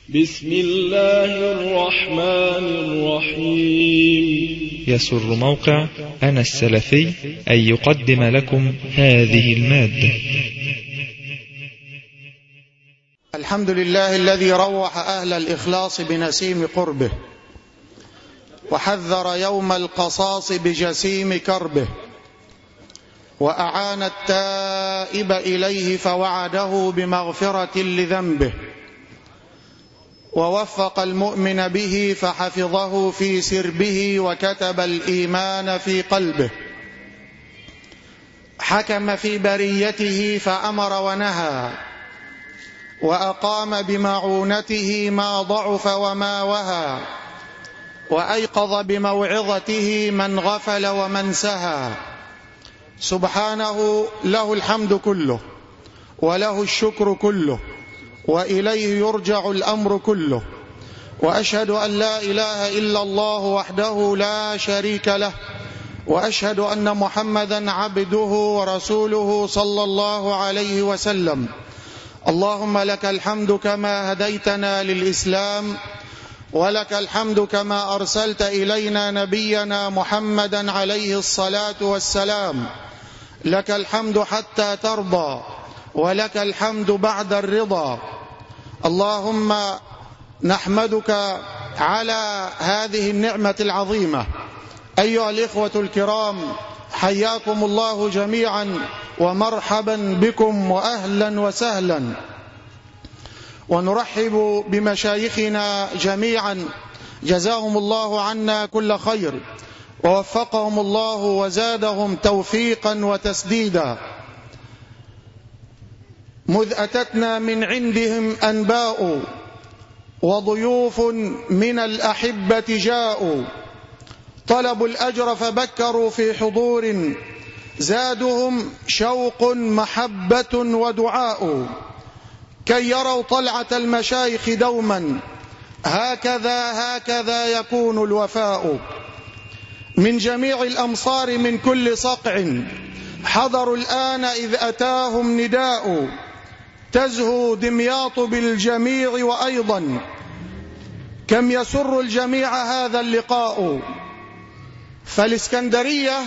بسم الله الرحمن الرحيم. يسر موقع أنا السلفي أن يقدم لكم هذه المادة. الحمد لله الذي روح أهل الإخلاص بنسيم قربه، وحذر يوم القصاص بجسيم كربه، وأعان التائب إليه فوعده بمغفرة لذنبه، ووفق المؤمن به فحفظه في سربه، وكتب الإيمان في قلبه، حكم في بريته فأمر ونهى، وأقام بمعونته ما ضعف وما وهى، وأيقظ بموعظته من غفل ومن سهى. سبحانه له الحمد كله، وله الشكر كله، وإليه يرجع الأمر كله. وأشهد أن لا إله إلا الله وحده لا شريك له، وأشهد أن محمدا عبده ورسوله صلى الله عليه وسلم. اللهم لك الحمد كما هديتنا للإسلام، ولك الحمد كما أرسلت إلينا نبينا محمدا عليه الصلاة والسلام. لك الحمد حتى ترضى، ولك الحمد بعد الرضا. اللهم نحمدك على هذه النعمة العظيمة. أيها الإخوة الكرام، حياكم الله جميعا، ومرحبا بكم وأهلا وسهلا. ونرحب بمشايخنا جميعا، جزاهم الله عنا كل خير، ووفقهم الله وزادهم توفيقا وتسديدا. مذ أتتنا من عندهم أنباء، وضيوف من الأحبة جاءوا، طلبوا الأجر فبكروا في حضور، زادهم شوق محبة ودعاء، كي يروا طلعة المشايخ دوما، هكذا يكون الوفاء. من جميع الأمصار من كل صقع حضروا الآن إذ أتاهم نداء، تزهو دمياط بالجميع، وأيضا كم يسر الجميع هذا اللقاء. فالإسكندرية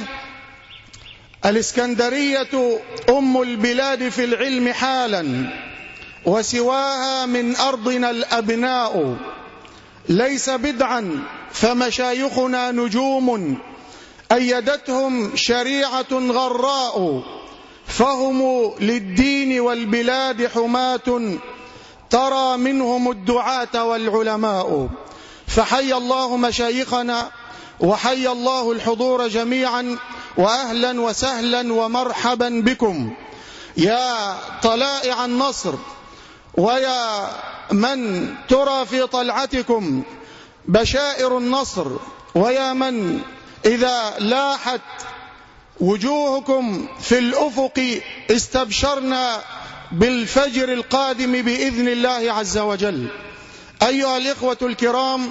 أم البلاد في العلم حالا، وسواها من أرضنا الأبناء. ليس بدعا فمشايخنا نجوم، أيدتهم شريعة غراء، فهم للدين والبلاد حماة، ترى منهم الدعاة والعلماء. فحي الله مشايخنا، وحي الله الحضور جميعا، وأهلا وسهلا ومرحبا بكم يا طلائع النصر، ويا من ترى في طلعتكم بشائر النصر، ويا من إذا لاحت وجوهكم في الأفق استبشرنا بالفجر القادم بإذن الله عز وجل. أيها الإخوة الكرام،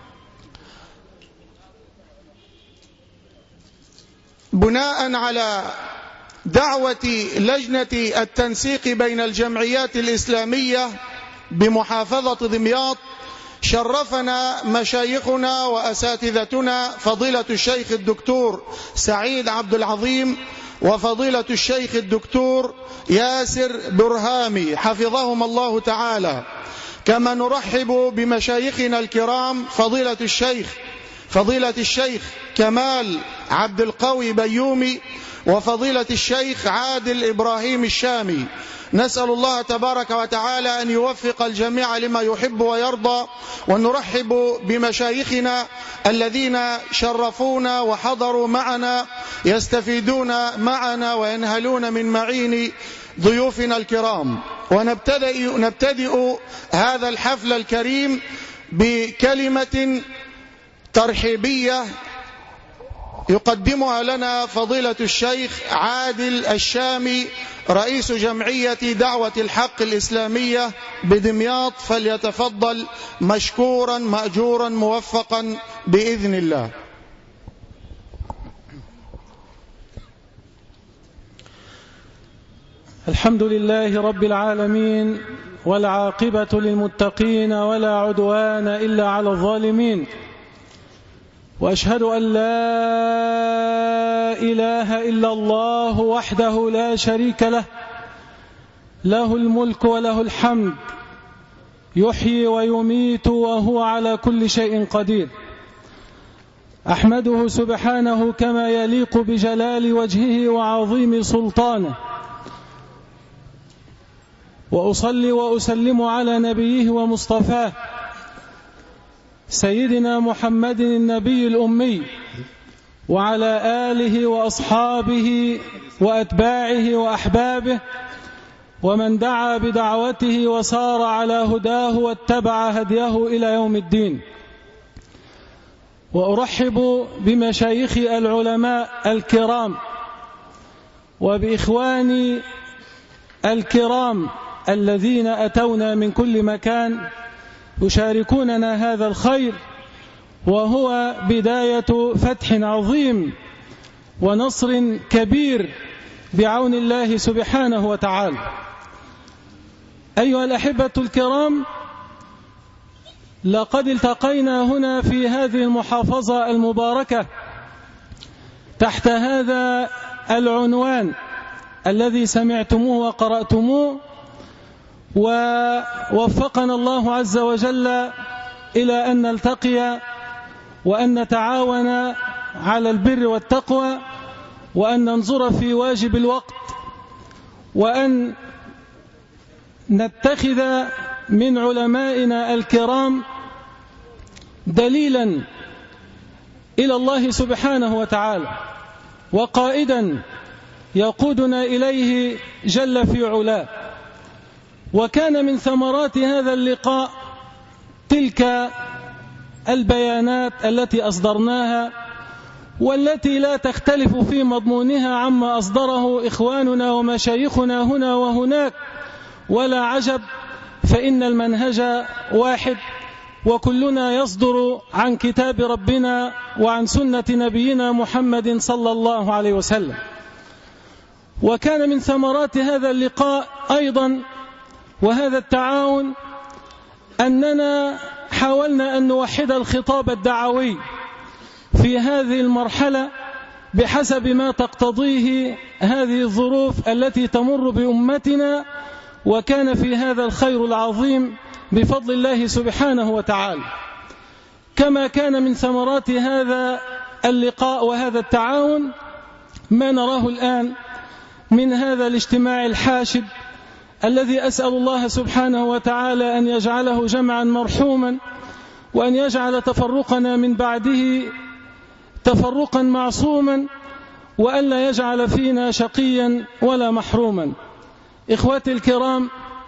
بناء على دعوة لجنة التنسيق بين الجمعيات الإسلامية بمحافظة دمياط، شرفنا مشايخنا وأساتذتنا فضيلة الشيخ الدكتور سعيد عبد العظيم، وفضيلة الشيخ الدكتور ياسر برهامي حفظهم الله تعالى. كما نرحب بمشايخنا الكرام فضيلة الشيخ كمال عبد القوي بيومي، وفضيلة الشيخ عادل إبراهيم الشامي. نسأل الله تبارك وتعالى أن يوفق الجميع لما يحب ويرضى. ونرحب بمشايخنا الذين شرفونا وحضروا معنا، يستفيدون معنا وينهلون من معين ضيوفنا الكرام. ونبتدئ هذا الحفل الكريم بكلمة ترحيبية يقدمها لنا فضيلة الشيخ عادل الشامي، رئيس جمعية دعوة الحق الإسلامية بدمياط، فليتفضل مشكورا مأجورا موفقا بإذن الله. الحمد لله رب العالمين، والعاقبة للمتقين ولا عدوان إلا على الظالمين، وأشهد أن لا إله إلا الله وحده لا شريك له، له الملك وله الحمد، يحيي ويميت وهو على كل شيء قدير. أحمده سبحانه كما يليق بجلال وجهه وعظيم سلطانه، وأصلي وأسلم على نبيه ومصطفاه سيدنا محمد النبي الأمي، وعلى آله وأصحابه وأتباعه وأحبابه ومن دعا بدعوته وسار على هداه واتبع هديه إلى يوم الدين. وأرحب بمشايخي العلماء الكرام وبإخواني الكرام الذين أتونا من كل مكان يشاركوننا هذا الخير، وهو بداية فتح عظيم ونصر كبير بعون الله سبحانه وتعالى. أيها الأحبة الكرام، لقد التقينا هنا في هذه المحافظة المباركة تحت هذا العنوان الذي سمعتموه وقرأتموه، ووفقنا الله عز وجل إلى أن نلتقي وأن نتعاون على البر والتقوى، وأن ننظر في واجب الوقت، وأن نتخذ من علمائنا الكرام دليلا إلى الله سبحانه وتعالى، وقائدا يقودنا إليه جل في علاه. وكان من ثمرات هذا اللقاء تلك البيانات التي أصدرناها، والتي لا تختلف في مضمونها عما أصدره إخواننا ومشايخنا هنا وهناك، ولا عجب، فإن المنهج واحد، وكلنا يصدر عن كتاب ربنا وعن سنة نبينا محمد صلى الله عليه وسلم. وكان من ثمرات هذا اللقاء أيضا وهذا التعاون أننا حاولنا أن نوحد الخطاب الدعوي في هذه المرحلة بحسب ما تقتضيه هذه الظروف التي تمر بأمتنا، وكان في هذا الخير العظيم بفضل الله سبحانه وتعالى. كما كان من ثمرات هذا اللقاء وهذا التعاون ما نراه الآن من هذا الاجتماع الحاشد الذي أسأل الله سبحانه وتعالى أن يجعله جمعا مرحوما، وأن يجعل تفرقنا من بعده تفرقا معصوما، وأن لا يجعل فينا شقيا ولا محروما. إخوتي الكرام،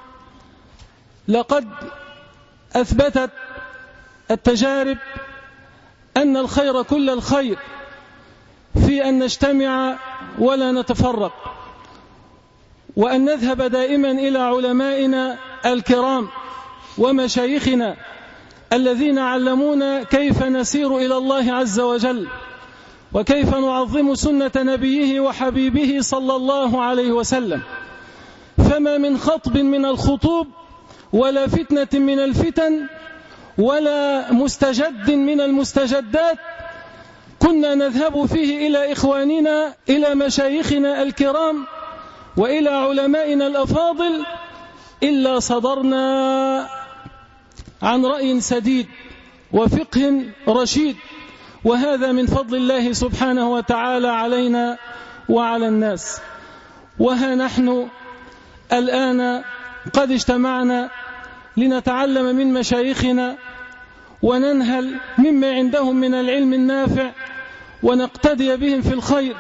لقد أثبتت التجارب أن الخير كل الخير في أن نجتمع ولا نتفرق، وأن نذهب دائما إلى علمائنا الكرام ومشايخنا الذين علمونا كيف نسير إلى الله عز وجل، وكيف نعظم سنة نبيه وحبيبه صلى الله عليه وسلم. فما من خطب من الخطوب ولا فتنة من الفتن ولا مستجد من المستجدات كنا نذهب فيه إلى إخواننا، إلى مشايخنا الكرام وإلى علمائنا الأفاضل، إلا صدرنا عن رأي سديد وفقه رشيد، وهذا من فضل الله سبحانه وتعالى علينا وعلى الناس. وها نحن الآن قد اجتمعنا لنتعلم من مشايخنا وننهل مما عندهم من العلم النافع ونقتدي بهم في الخير.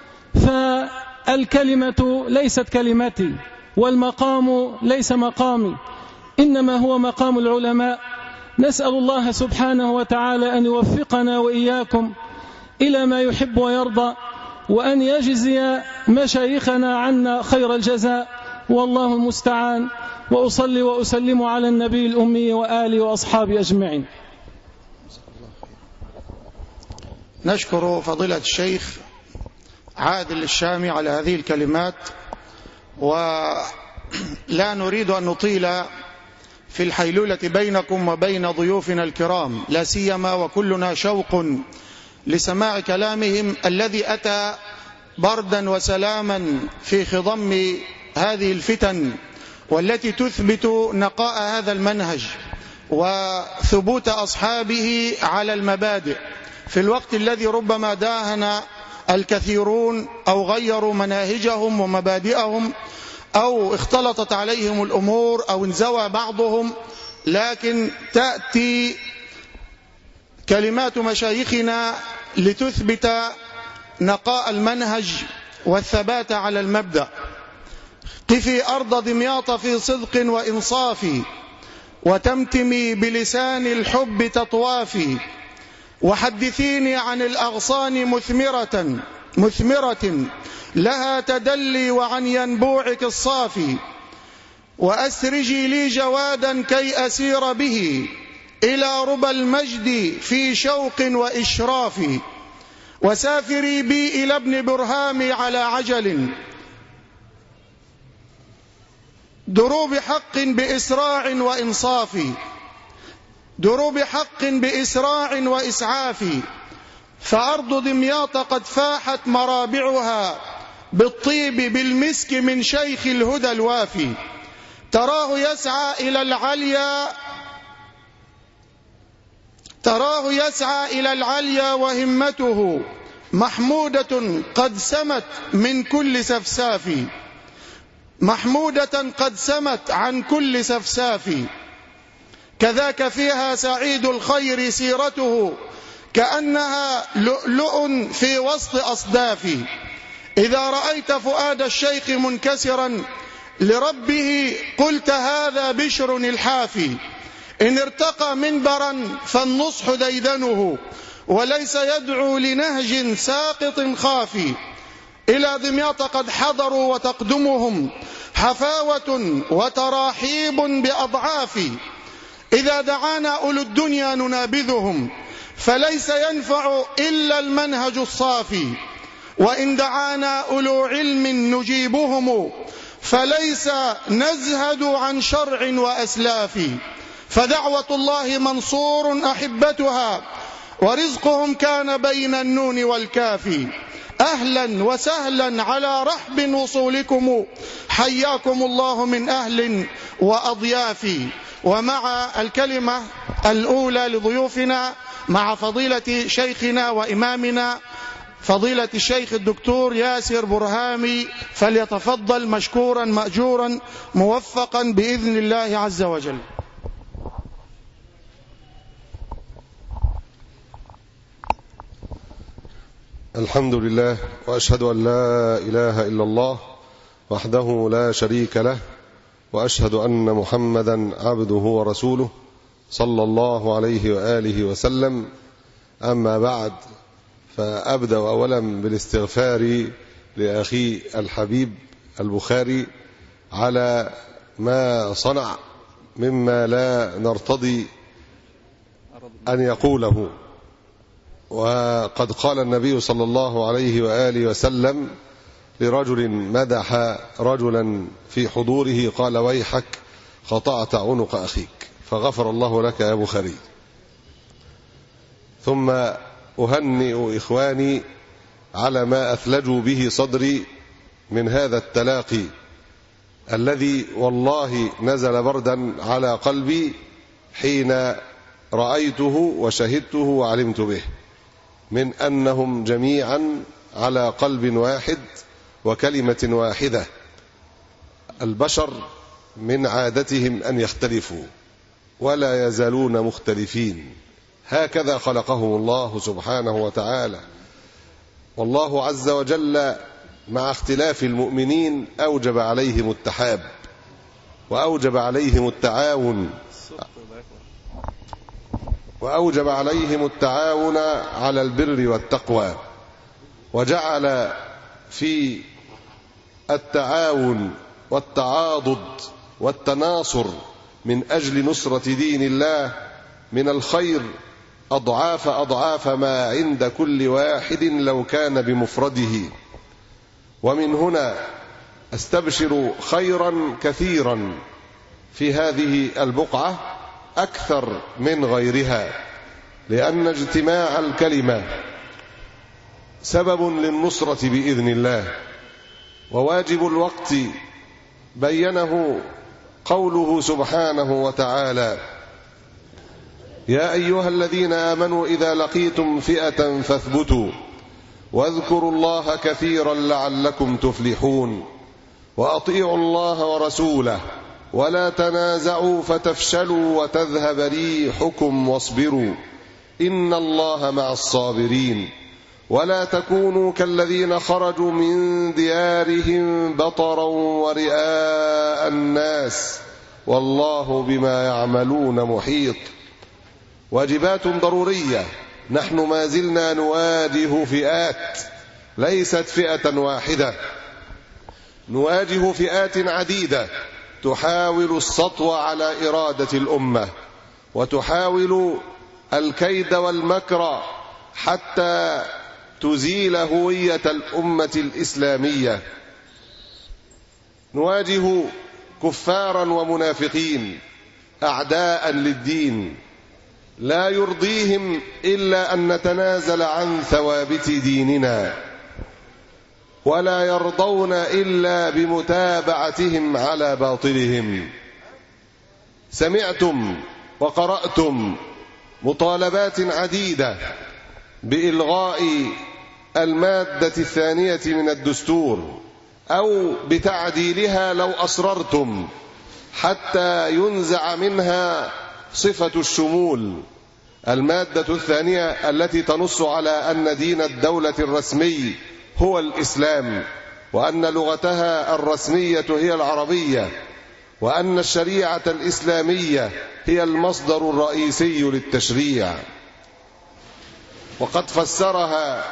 فالكلمة ليست كلمتي والمقام ليس مقامي، إنما هو مقام العلماء. نسأل الله سبحانه وتعالى أن يوفقنا وإياكم إلى ما يحب ويرضى، وأن يجزي مشايخنا عنا خير الجزاء، والله المستعان. وأصلي وأسلم على النبي الأمي وآله وأصحابه أجمعين. نشكر فضيلة الشيخ عادل الشامي على هذه الكلمات، ولا نريد أن نطيل في الحيلولة بينكم وبين ضيوفنا الكرام، لا سيما وكلنا شوق لسماع كلامهم الذي أتى بردا وسلاما في خضم هذه الفتن، والتي تثبت نقاء هذا المنهج وثبوت أصحابه على المبادئ في الوقت الذي ربما داهن الكثيرون أو غيروا مناهجهم ومبادئهم أو اختلطت عليهم الأمور أو انزوى بعضهم. لكن تأتي كلمات مشايخنا لتثبت نقاء المنهج والثبات على المبدأ. قفي أرض دمياط في صدق وإنصاف، وتمتمي بلسان الحب تطوافي، وحدثيني عن الأغصان مثمرة لها تدلي، وعن ينبوعك الصافي، وأسرجي لي جوادا كي أسير به إلى ربى المجد في شوق وإشراف، وسافري بي إلى ابن برهام على عجل، دروب حق بإسراع وإنصاف، دروب حق بإسراع وإسعاف، فأرض دمياط قد فاحت مرابعها بالطيب بالمسك من شيخ الهدى الوافي، تراه يسعى إلى العليا وهمته محمودة قد سمت من كل سفساف، محمودة قد سمت عن كل سفساف، كذاك فيها سعيد الخير سيرته كأنها لؤلؤ في وسط أصداف، إذا رأيت فؤاد الشيخ منكسرا لربه قلت هذا بشر الحافي، إن ارتقى منبرا فالنصح ديدنه وليس يدعو لنهج ساقط خافي، إلى دمياط قد حضروا وتقدمهم حفاوة وتراحيب بأضعاف، إذا دعانا أولو الدنيا ننابذهم فليس ينفع إلا المنهج الصافي، وإن دعانا أولو علم نجيبهم فليس نزهد عن شرع وأسلاف، فدعوة الله منصور أحبتها ورزقهم كان بين النون والكاف، أهلا وسهلا على رحب وصولكم حياكم الله من أهل وأضياف. ومع الكلمة الأولى لضيوفنا مع فضيلة شيخنا وإمامنا فضيلة الشيخ الدكتور ياسر برهامي، فليتفضل مشكورا مأجورا موفقا بإذن الله عز وجل. الحمد لله، وأشهد أن لا إله إلا الله وحده لا شريك له، وأشهد أن محمدا عبده ورسوله صلى الله عليه وآله وسلم. أما بعد، فأبدأ أولا بالاستغفار لأخي الحبيب البخاري على ما صنع مما لا نرتضي أن يقوله. وقد قال النبي صلى الله عليه وآله وسلم لرجل مدح رجلا في حضوره قال: ويحك قطعت عنق أخيك، فغفر الله لك يا بخاري. ثم أهنئ إخواني على ما أثلجوا به صدري من هذا التلاقي الذي والله نزل بردا على قلبي حين رأيته وشهدته وعلمت به، من أنهم جميعا على قلب واحد وكلمة واحدة. البشر من عادتهم أن يختلفوا ولا يزالون مختلفين، هكذا خلقهم الله سبحانه وتعالى. والله عز وجل مع اختلاف المؤمنين أوجب عليهم التحاب وأوجب عليهم التعاون على البر والتقوى، وجعل في التعاون والتعاضد والتناصر من أجل نصرة دين الله من الخير أضعاف ما عند كل واحد لو كان بمفرده. ومن هنا أستبشر خيرا كثيرا في هذه البقعة أكثر من غيرها، لأن اجتماع الكلمة سبب للنصرة بإذن الله. وواجب الوقت بينه قوله سبحانه وتعالى: يا أيها الذين آمنوا إذا لقيتم فئة فاثبتوا واذكروا الله كثيرا لعلكم تفلحون وأطيعوا الله ورسوله ولا تنازعوا فتفشلوا وتذهب ريحكم واصبروا إن الله مع الصابرين ولا تكونوا كالذين خرجوا من ديارهم بطرا ورئاء الناس والله بما يعملون محيط. واجبات ضرورية. نحن ما زلنا نواجه فئات، ليست فئة واحدة، نواجه فئات عديدة تحاول السطو على إرادة الأمة وتحاول الكيد والمكر حتى تزيل هوية الأمة الإسلامية. نواجه كفارا ومنافقين أعداء للدين لا يرضيهم إلا أن نتنازل عن ثوابت ديننا، ولا يرضون إلا بمتابعتهم على باطلهم. سمعتم وقرأتم مطالبات عديدة بإلغاء المادة 2 من الدستور أو بتعديلها لو أصررتم، حتى ينزع منها صفة الشمول. المادة 2 التي تنص على أن دين الدولة الرسمي هو الإسلام، وأن لغتها الرسمية هي العربية، وأن الشريعة الإسلامية هي المصدر الرئيسي للتشريع. وقد فسرها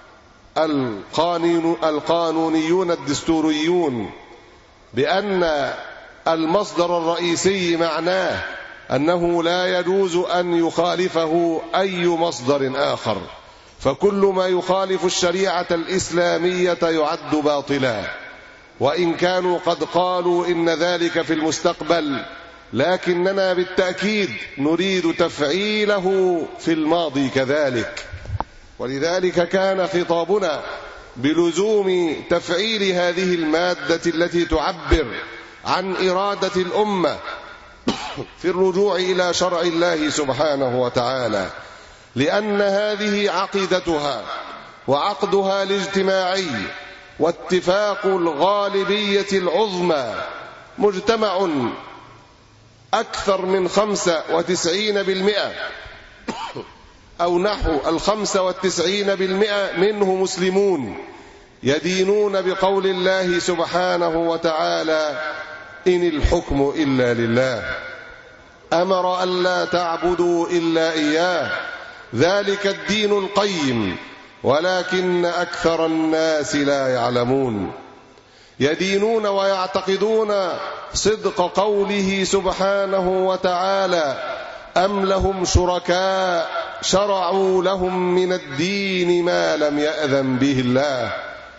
القانونيون الدستوريون بأن المصدر الرئيسي معناه أنه لا يجوز أن يخالفه أي مصدر آخر، فكل ما يخالف الشريعة الإسلامية يعد باطلا، وإن كانوا قد قالوا إن ذلك في المستقبل، لكننا بالتأكيد نريد تفعيله في الماضي كذلك. ولذلك كان خطابنا بلزوم تفعيل هذه المادة التي تعبر عن إرادة الأمة في الرجوع إلى شرع الله سبحانه وتعالى، لأن هذه عقيدتها وعقدها الاجتماعي واتفاق الغالبية العظمى مجتمع أكثر من 95% أو نحو 95% منه مسلمون يدينون بقول الله سبحانه وتعالى: إن الحكم إلا لله أمر ألا تعبدوا إلا إياه ذلك الدين القيم ولكن أكثر الناس لا يعلمون. يدينون ويعتقدون صدق قوله سبحانه وتعالى: أم لهم شركاء شرعوا لهم من الدين ما لم يأذن به الله.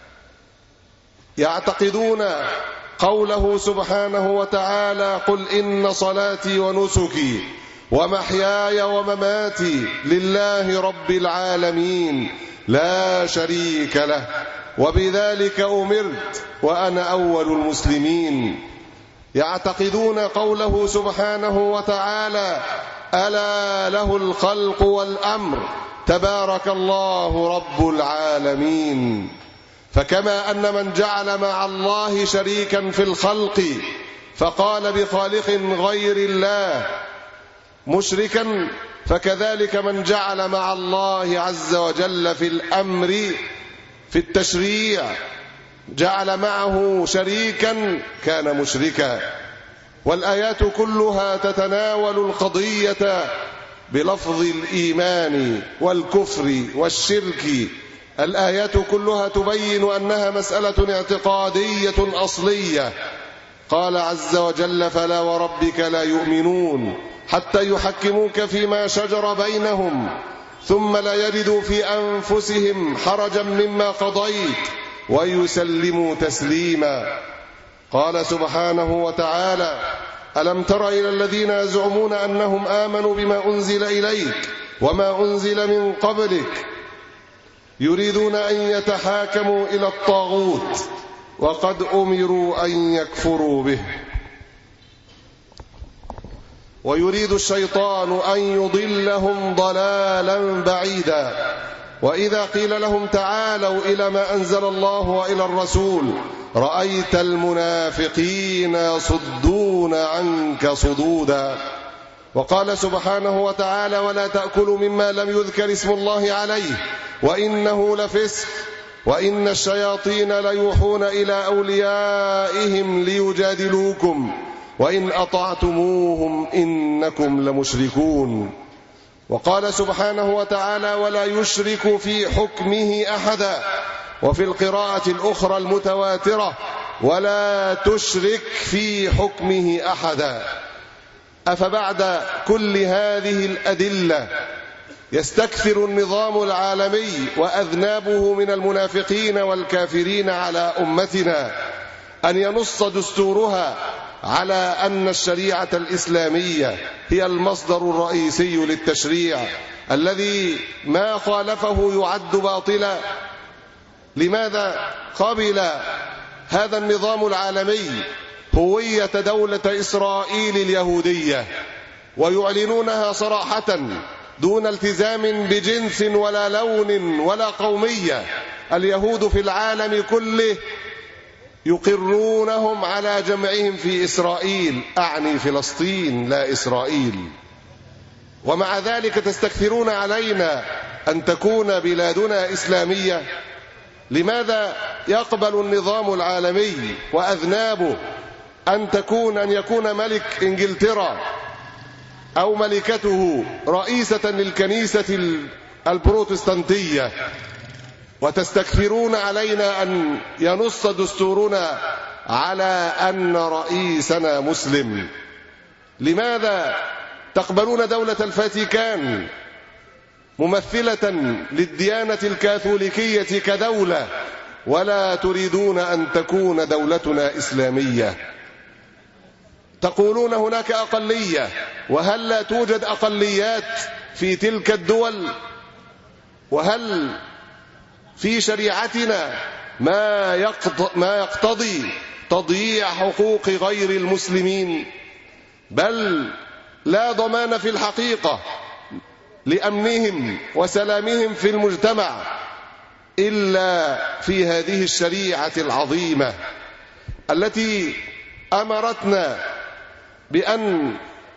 يعتقدون قوله سبحانه وتعالى: قل إن صلاتي ونسكي ومحياي ومماتي لله رب العالمين لا شريك له وبذلك أمرت وأنا أول المسلمين. يعتقدون قوله سبحانه وتعالى: ألا له الخلق والأمر تبارك الله رب العالمين. فكما أن من جعل مع الله شريكا في الخلق فقال بخالق غير الله مشركا، فكذلك من جعل مع الله عز وجل في الأمر في التشريع جعل معه شريكا كان مشركا. والآيات كلها تتناول القضية بلفظ الإيمان والكفر والشرك. الآيات كلها تبين أنها مسألة اعتقادية أصلية. قال عز وجل: فلا وربك لا يؤمنون حتى يحكموك فيما شجر بينهم ثم لا يجدوا في أنفسهم حرجا مما قضيت ويسلموا تسليما. قال سبحانه وتعالى: ألم تر إلى الذين يزعمون أنهم آمنوا بما أنزل إليك وما أنزل من قبلك يريدون أن يتحاكموا إلى الطاغوت وقد أمروا أن يكفروا به ويريد الشيطان أن يضلهم ضلالا بعيدا وإذا قيل لهم تعالوا إلى ما أنزل الله وإلى الرسول رأيت المنافقين يصدون عنك صدودا. وقال سبحانه وتعالى ولا تأكلوا مما لم يذكر اسم الله عليه وإنه لفسق وإن الشياطين ليوحون إلى أوليائهم ليجادلوكم وإن أطعتموهم إنكم لمشركون. وقال سبحانه وتعالى ولا يشرك في حكمه أحدا. وفي القراءة الأخرى المتواترة ولا تشرك في حكمه أحدا. أفبعد كل هذه الأدلة يستكثر النظام العالمي وأذنابه من المنافقين والكافرين على أمتنا أن ينص دستورها على أن الشريعة الإسلامية هي المصدر الرئيسي للتشريع الذي ما خالفه يعد باطلا؟ لماذا قبل هذا النظام العالمي هوية دولة إسرائيل اليهودية ويعلنونها صراحة دون التزام بجنس ولا لون ولا قومية؟ اليهود في العالم كله يقرونهم على جمعهم في إسرائيل، أعني فلسطين لا إسرائيل، ومع ذلك تستكثرون علينا أن تكون بلادنا إسلامية. لماذا يقبل النظام العالمي وأذنابه أن يكون ملك إنجلترا أو ملكته رئيسة للكنيسة البروتستانتية وتستكثرون علينا أن ينص دستورنا على أن رئيسنا مسلم؟ لماذا تقبلون دولة الفاتيكان ممثلة للديانة الكاثوليكية كدولة ولا تريدون أن تكون دولتنا إسلامية؟ تقولون هناك أقلية، وهل لا توجد أقليات في تلك الدول؟ وهل في شريعتنا ما يقتضي تضييع حقوق غير المسلمين؟ بل لا ضمان في الحقيقة لأمنهم وسلامهم في المجتمع إلا في هذه الشريعة العظيمة التي أمرتنا بأن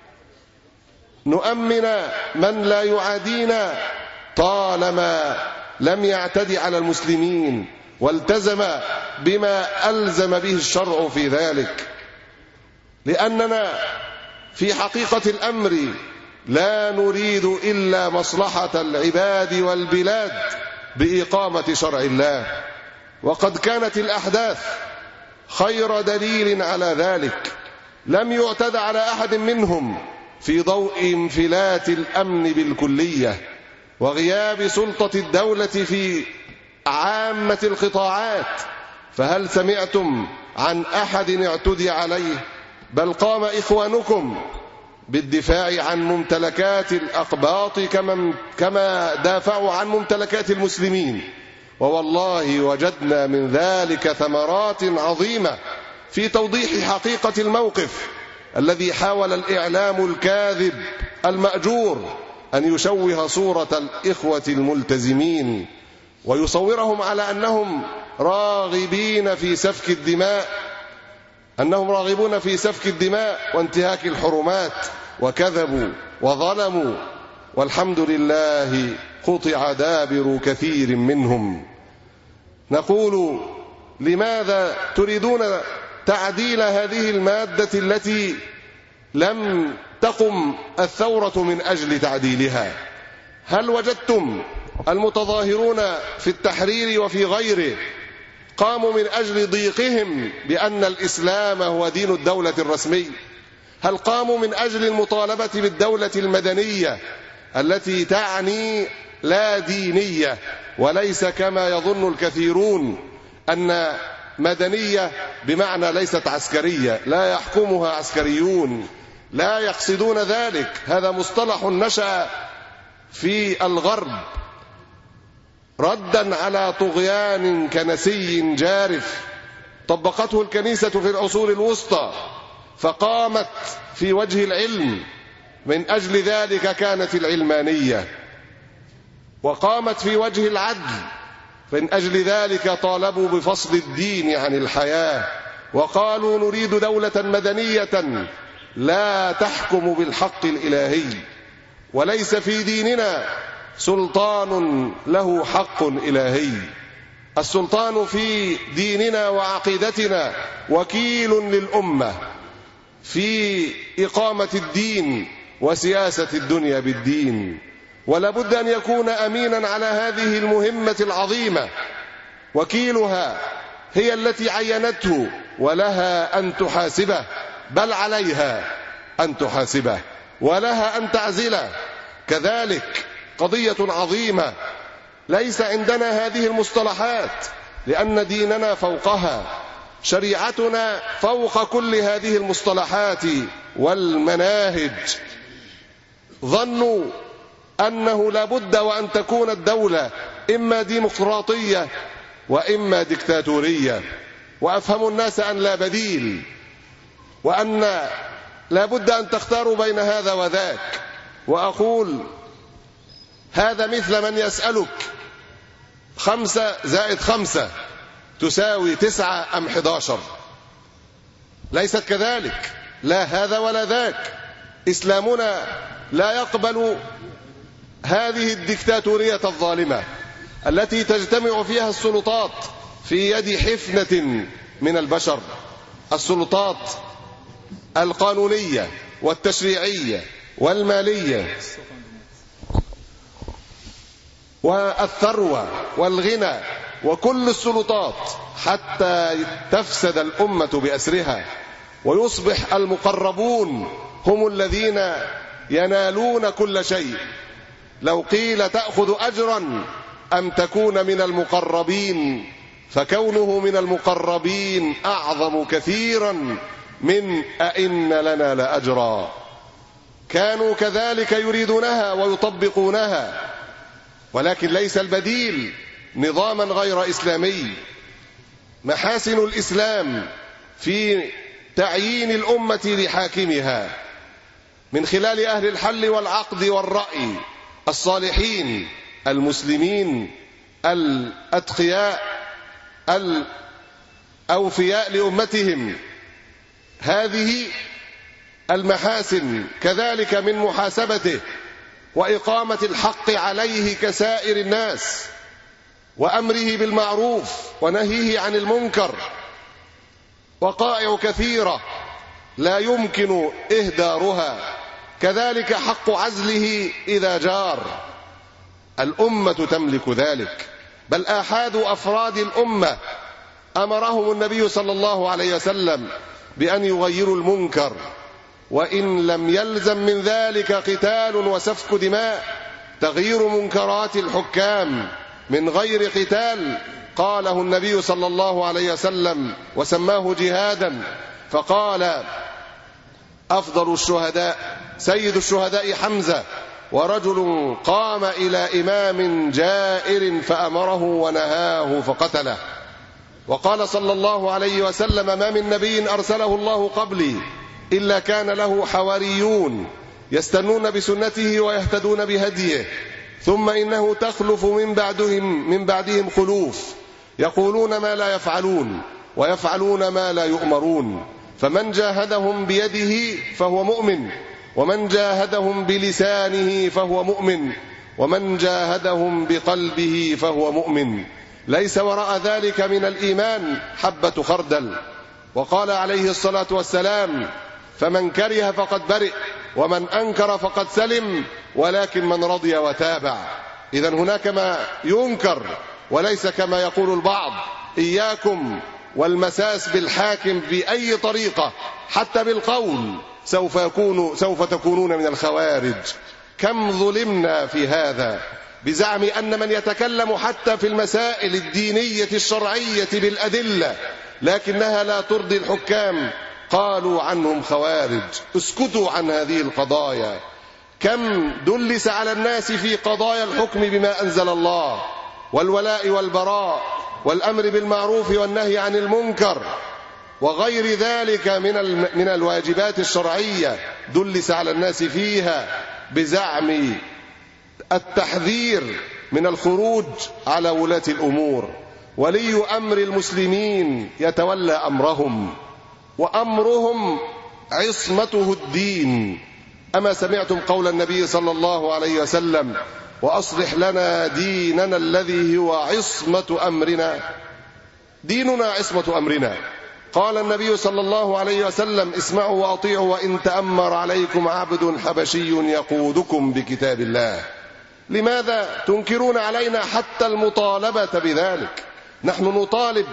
نؤمن من لا يعادينا طالما لم يعتدي على المسلمين والتزم بما ألزم به الشرع في ذلك. لأننا في حقيقة الأمر لا نريد إلا مصلحة العباد والبلاد بإقامة شرع الله، وقد كانت الأحداث خير دليل على ذلك. لم يعتد على أحد منهم في ضوء انفلات الأمن بالكلية وغياب سلطة الدولة في عامة القطاعات، فهل سمعتم عن أحد اعتدي عليه؟ بل قام إخوانكم بالدفاع عن ممتلكات الأقباط كما دافعوا عن ممتلكات المسلمين، ووالله وجدنا من ذلك ثمرات عظيمة في توضيح حقيقة الموقف الذي حاول الإعلام الكاذب المأجور أن يشوه صورة الإخوة الملتزمين ويصورهم على أنهم راغبون في سفك الدماء وانتهاك الحرمات، وكذبوا وظلموا، والحمد لله قطع دابر كثير منهم. نقول لماذا تريدون تعديل هذه المادة التي لم تقم الثورة من أجل تعديلها؟ هل وجدتم المتظاهرون في التحرير وفي غيره قاموا من أجل ضيقهم بأن الإسلام هو دين الدولة الرسمي؟ هل قاموا من أجل المطالبة بالدولة المدنية التي تعني لا دينية، وليس كما يظن الكثيرون أن مدنية بمعنى ليست عسكرية، لا يحكمها عسكريون، لا يقصدون ذلك. هذا مصطلح نشأ في الغرب ردا على طغيان كنسي جارف طبقته الكنيسة في العصور الوسطى، فقامت في وجه العلم، من أجل ذلك كانت العلمانية، وقامت في وجه العدل، من أجل ذلك طالبوا بفصل الدين عن الحياة، وقالوا نريد دولة مدنية لا تحكم بالحق الإلهي، وليس في ديننا سلطان له حق إلهي. السلطان في ديننا وعقيدتنا وكيل للأمة في إقامة الدين وسياسة الدنيا بالدين، ولا بد أن يكون أمينا على هذه المهمة العظيمة. وكيلها هي التي عينته، ولها أن تحاسبه، بل عليها أن تحاسبه، ولها أن تعزله. كذلك قضية عظيمة ليس عندنا هذه المصطلحات، لأن ديننا فوقها، شريعتنا فوق كل هذه المصطلحات والمناهج. ظنوا أنه لا بد وأن تكون الدولة إما ديمقراطية وإما ديكتاتورية، وأفهم الناس أن لا بديل، وأن لا بد أن تختاروا بين هذا وذاك. وأقول هذا مثل من يسألك 5 زائد 5 تساوي 9 أم 11. ليست كذلك، لا هذا ولا ذاك. إسلامنا لا يقبل هذه الديكتاتورية الظالمة التي تجتمع فيها السلطات في يد حفنة من البشر، السلطات القانونية والتشريعية والمالية والثروة والغنى وكل السلطات، حتى تفسد الأمة بأسرها، ويصبح المقربون هم الذين ينالون كل شيء. لو قيل تأخذ أجرا أم تكون من المقربين، فكونه من المقربين أعظم كثيرا من أئن لنا لأجرا. كانوا كذلك يريدونها ويطبقونها، ولكن ليس البديل نظاما غير إسلامي. محاسن الإسلام في تعيين الأمة لحاكمها من خلال أهل الحل والعقد والرأي الصالحين المسلمين الأتقياء الأوفياء لأمتهم. هذه المحاسن كذلك من محاسبته وإقامة الحق عليه كسائر الناس، وأمره بالمعروف ونهيه عن المنكر. وقائع كثيرة لا يمكن إهدارها. كذلك حق عزله إذا جار، الأمة تملك ذلك، بل آحاد أفراد الأمة أمرهم النبي صلى الله عليه وسلم بأن يغيروا المنكر، وإن لم يلزم من ذلك قتال وسفك دماء. تغيير منكرات الحكام من غير قتال قاله النبي صلى الله عليه وسلم وسماه جهادا، فقال أفضل الشهداء سيد الشهداء حمزة، ورجل قام إلى إمام جائر فأمره ونهاه فقتله. وقال صلى الله عليه وسلم ما من نبي أرسله الله قبلي إلا كان له حواريون يستنون بسنته ويهتدون بهديه، ثم إنه تخلف من بعدهم خلوف يقولون ما لا يفعلون ويفعلون ما لا يؤمرون، فمن جاهدهم بيده فهو مؤمن، ومن جاهدهم بلسانه فهو مؤمن، ومن جاهدهم بقلبه فهو مؤمن، ليس وراء ذلك من الإيمان حبة خردل. وقال عليه الصلاة والسلام فمن كره فقد برئ، ومن أنكر فقد سلم، ولكن من رضي وتابع. إذن هناك ما ينكر وليس كما يقول البعض. إياكم والمساس بالحاكم بأي طريقة حتى بالقول، سوف تكونون من الخوارج. كم ظلمنا في هذا بزعم أن من يتكلم حتى في المسائل الدينية الشرعية بالأدلة لكنها لا ترضي الحكام، قالوا عنهم خوارج. اسكتوا عن هذه القضايا. كم دلس على الناس في قضايا الحكم بما أنزل الله، والولاء والبراء، والأمر بالمعروف والنهي عن المنكر، وغير ذلك من الواجبات الشرعية، دلس على الناس فيها بزعم التحذير من الخروج على ولاة الأمور. ولي أمر المسلمين يتولى أمرهم، وأمرهم عصمته الدين. أما سمعتم قول النبي صلى الله عليه وسلم: وأصلح لنا ديننا الذي هو عصمة أمرنا. ديننا عصمة أمرنا. قال النبي صلى الله عليه وسلم: اسمعوا وأطيعوا وإن تأمر عليكم عبد حبشي يقودكم بكتاب الله. لماذا تنكرون علينا حتى المطالبة بذلك؟ نحن نطالب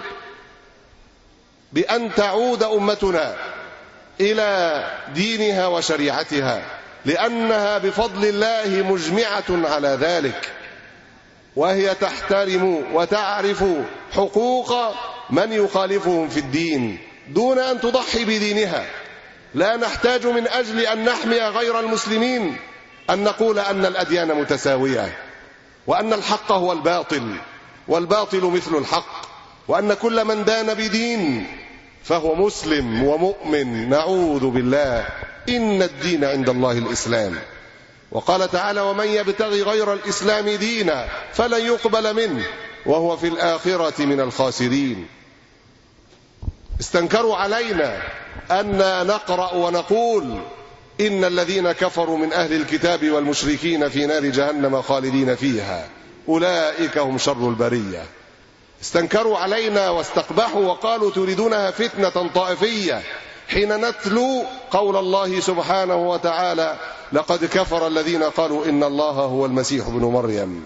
بأن تعود أمتنا إلى دينها وشريعتها، لأنها بفضل الله مجمعة على ذلك، وهي تحترم وتعرف حقوق من يخالفهم في الدين دون أن تضحي بدينها. لا نحتاج من أجل أن نحمي غير المسلمين أن نقول أن الأديان متساوية، وأن الحق هو الباطل والباطل مثل الحق، وأن كل من دان بدين فهو مسلم ومؤمن. نعوذ بالله. إن الدين عند الله الإسلام. وقال تعالى: ومن يبتغي غير الإسلام دينا فلن يقبل منه وهو في الآخرة من الخاسرين. استنكروا علينا أن نقرأ ونقول إن الذين كفروا من أهل الكتاب والمشركين في نار جهنم خالدين فيها أولئك هم شر البرية. استنكروا علينا واستقبحوا وقالوا تريدونها فتنة طائفية، حين نتلو قول الله سبحانه وتعالى: لقد كفر الذين قالوا إن الله هو المسيح ابن مريم.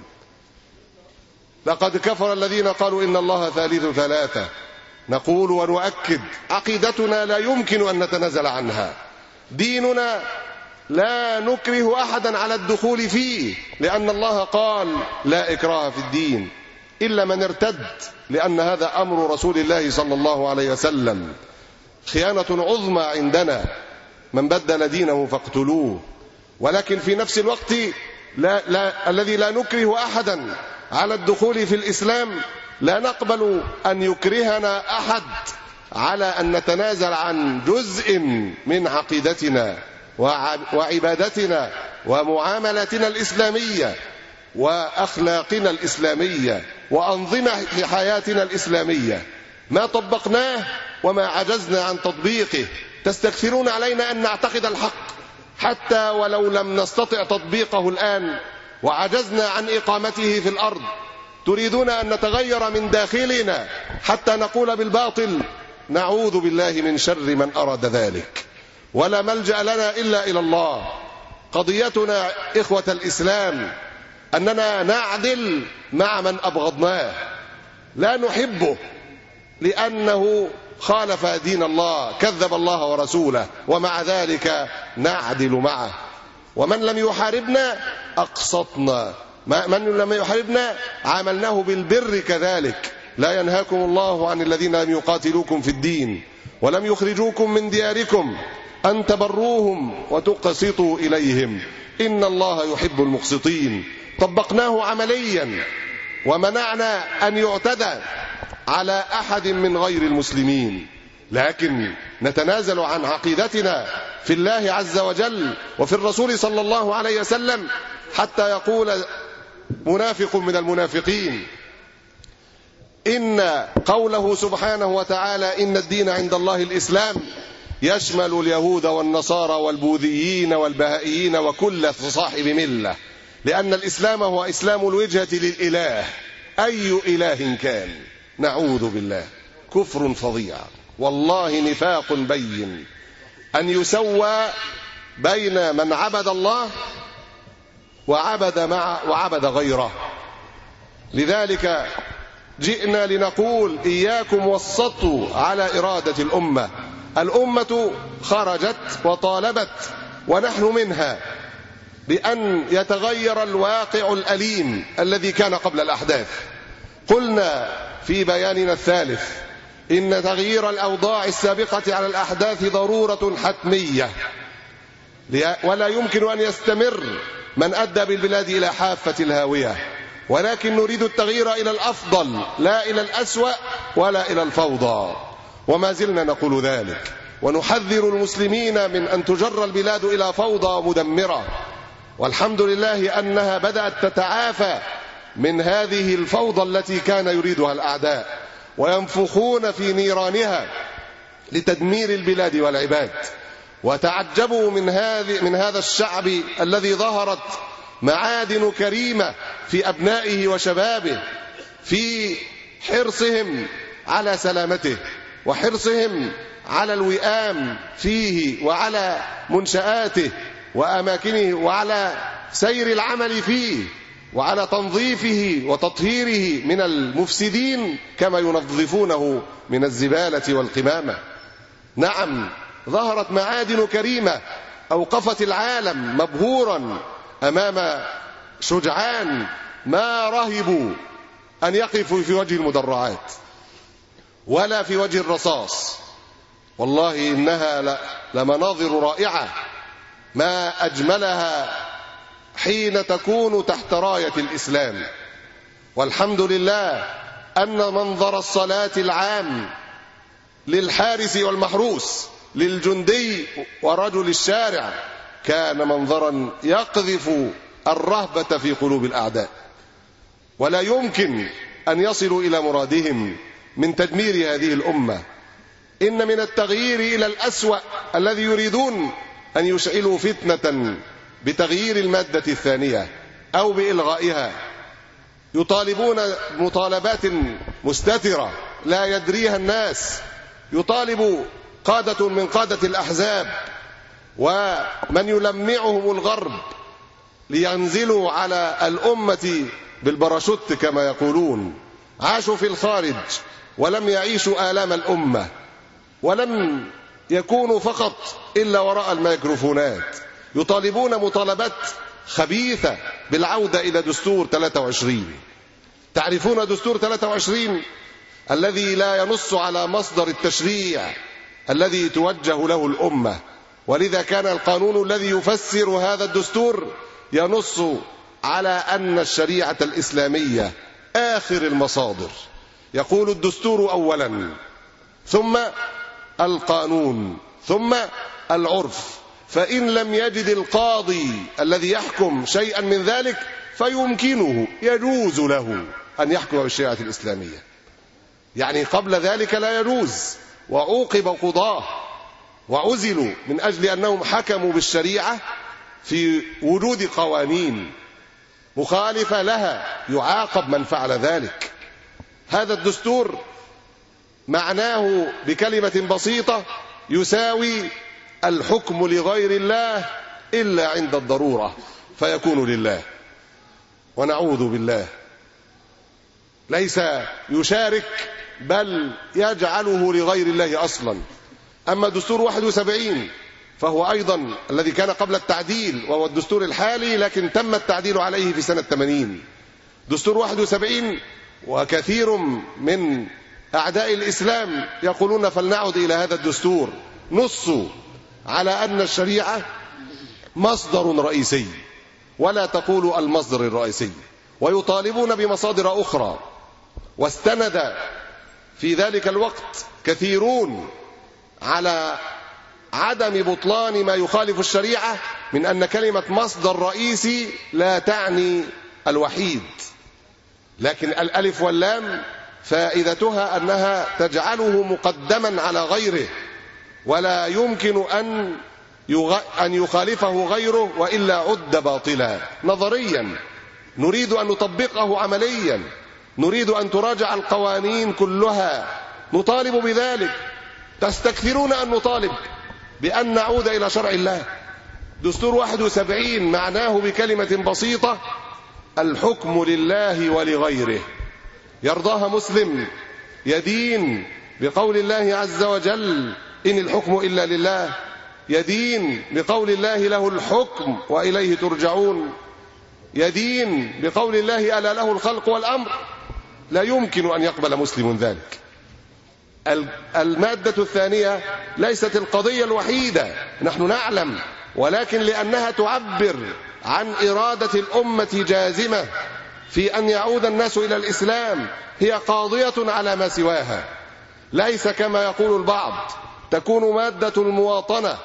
لقد كفر الذين قالوا إن الله ثالث ثلاثة. نقول ونؤكد: عقيدتنا لا يمكن أن نتنازل عنها. ديننا لا نكره أحدا على الدخول فيه، لأن الله قال: لا إكراه في الدين إلا من ارتد، لأن هذا أمر رسول الله صلى الله عليه وسلم. خيانة عظمى عندنا، من بدل دينه فاقتلوه. ولكن في نفس الوقت الذي لا نكره أحدا على الدخول في الإسلام، لا نقبل أن يكرهنا أحد على أن نتنازل عن جزء من عقيدتنا وعبادتنا ومعاملتنا الإسلامية وأخلاقنا الإسلامية وأنظمة حياتنا الإسلامية. ما طبقناه وما عجزنا عن تطبيقه. تستكثرون علينا أن نعتقد الحق حتى ولو لم نستطع تطبيقه الآن، وعجزنا عن إقامته في الأرض. تريدون أن نتغير من داخلنا حتى نقول بالباطل. نعوذ بالله من شر من أراد ذلك. ولا ملجأ لنا إلا إلى الله. قضيتنا إخوة الإسلام أننا نعدل مع من أبغضناه، لا نحبه لأنه خالف دين الله، كذب الله ورسوله، ومع ذلك نعدل معه. ومن لم يحاربنا أقسطنا، من لم يحاربنا عاملناه بالبر كذلك. لا ينهاكم الله عن الذين لم يقاتلوكم في الدين ولم يخرجوكم من دياركم أن تبروهم وتقسطوا إليهم إن الله يحب المقسطين. طبقناه عمليا، ومنعنا أن يعتدى على أحد من غير المسلمين، لكن نتنازل عن عقيدتنا في الله عز وجل وفي الرسول صلى الله عليه وسلم، حتى يقول منافق من المنافقين إن قوله سبحانه وتعالى: إن الدين عند الله الإسلام، يشمل اليهود والنصارى والبوذيين والبهائيين وكل صاحب ملة، لأن الإسلام هو إسلام الوجهة للإله أي إله كان. نعوذ بالله. كفر فظيع والله، نفاق بين، أن يسوى بين من عبد الله وعبد غيره. لذلك جئنا لنقول: إياكم والسطو على إرادة الأمة. الأمة خرجت وطالبت ونحن منها بأن يتغير الواقع الأليم الذي كان قبل الأحداث. قلنا في بياننا الثالث إن تغيير الأوضاع السابقة على الأحداث ضرورة حتمية، ولا يمكن أن يستمر من أدى بالبلاد إلى حافة الهاوية، ولكن نريد التغيير إلى الأفضل لا إلى الأسوأ ولا إلى الفوضى، وما زلنا نقول ذلك، ونحذر المسلمين من أن تجر البلاد إلى فوضى مدمرة، والحمد لله أنها بدأت تتعافى من هذه الفوضى التي كان يريدها الأعداء، وينفخون في نيرانها لتدمير البلاد والعباد. وتعجبوا من هذا الشعب الذي ظهرت معادن كريمة في أبنائه وشبابه، في حرصهم على سلامته وحرصهم على الوئام فيه وعلى منشآته وأماكنه وعلى سير العمل فيه وعلى تنظيفه وتطهيره من المفسدين كما ينظفونه من الزبالة والقمامة. نعم، ظهرت معادن كريمة أوقفت العالم مبهورا أمام شجعان ما رهبوا أن يقفوا في وجه المدرعات ولا في وجه الرصاص. والله إنها لمناظر رائعة ما أجملها حين تكون تحت راية الإسلام. والحمد لله أن منظر الصلاة العام للحارس والمحروس للجندي ورجل الشارع كان منظرا يقذف الرهبة في قلوب الأعداء، ولا يمكن أن يصلوا إلى مرادهم من تدمير هذه الأمة. إن من التغيير إلى الأسوأ الذي يريدون أن يشعلوا فتنة بتغيير المادة الثانية أو بإلغائها، يطالبون مطالبات مستترة لا يدريها الناس، يطالب قادة من قادة الأحزاب ومن يلمعهم الغرب لينزلوا على الأمة بالباراشوت كما يقولون. عاشوا في الخارج ولم يعيشوا آلام الأمة، ولم يكونوا فقط إلا وراء الميكروفونات، يطالبون مطالبات خبيثة بالعودة إلى دستور 23. تعرفون دستور 23 الذي لا ينص على مصدر التشريع الذي توجه له الأمة، ولذا كان القانون الذي يفسر هذا الدستور ينص على أن الشريعة الإسلامية آخر المصادر. يقول الدستور أولا ثم القانون ثم العرف، فإن لم يجد القاضي الذي يحكم شيئا من ذلك فيمكنه يجوز له أن يحكم بالشريعة الإسلامية. يعني قبل ذلك لا يجوز، وعوقب قضاه وعزلوا من أجل أنهم حكموا بالشريعة في وجود قوانين مخالفة لها، يعاقب من فعل ذلك. هذا الدستور معناه بكلمة بسيطة يساوي الحكم لغير الله إلا عند الضرورة فيكون لله، ونعوذ بالله ليس يشارك بل يجعله لغير الله أصلا. أما دستور 71 فهو أيضا الذي كان قبل التعديل وهو الدستور الحالي، لكن تم التعديل عليه في سنة 80. دستور 71 وكثير من أعداء الإسلام يقولون فلنعد إلى هذا الدستور، نصوا على أن الشريعة مصدر رئيسي ولا تقول المصدر الرئيسي، ويطالبون بمصادر أخرى. واستند في ذلك الوقت كثيرون على عدم بطلان ما يخالف الشريعة من أن كلمة مصدر رئيسي لا تعني الوحيد، لكن الألف واللام فائدتها أنها تجعله مقدما على غيره، ولا يمكن أن يخالفه غيره وإلا عد باطلا. نظريا نريد أن نطبقه عمليا، نريد أن تراجع القوانين كلها، نطالب بذلك. تستكثرون أن نطالب بأن نعود إلى شرع الله. دستور 71 معناه بكلمة بسيطة الحكم لله ولغيره. يرضاها مسلم يدين بقول الله عز وجل إن الحكم إلا لله، يدين بقول الله له الحكم وإليه ترجعون، يدين بقول الله ألا له الخلق والأمر. لا يمكن أن يقبل مسلم ذلك. المادة الثانية ليست القضية الوحيدة، نحن نعلم، ولكن لأنها تعبر عن إرادة الأمة جازمة في أن يعود الناس إلى الإسلام، هي قاضية على ما سواها، ليس كما يقول البعض تكون مادة المواطنة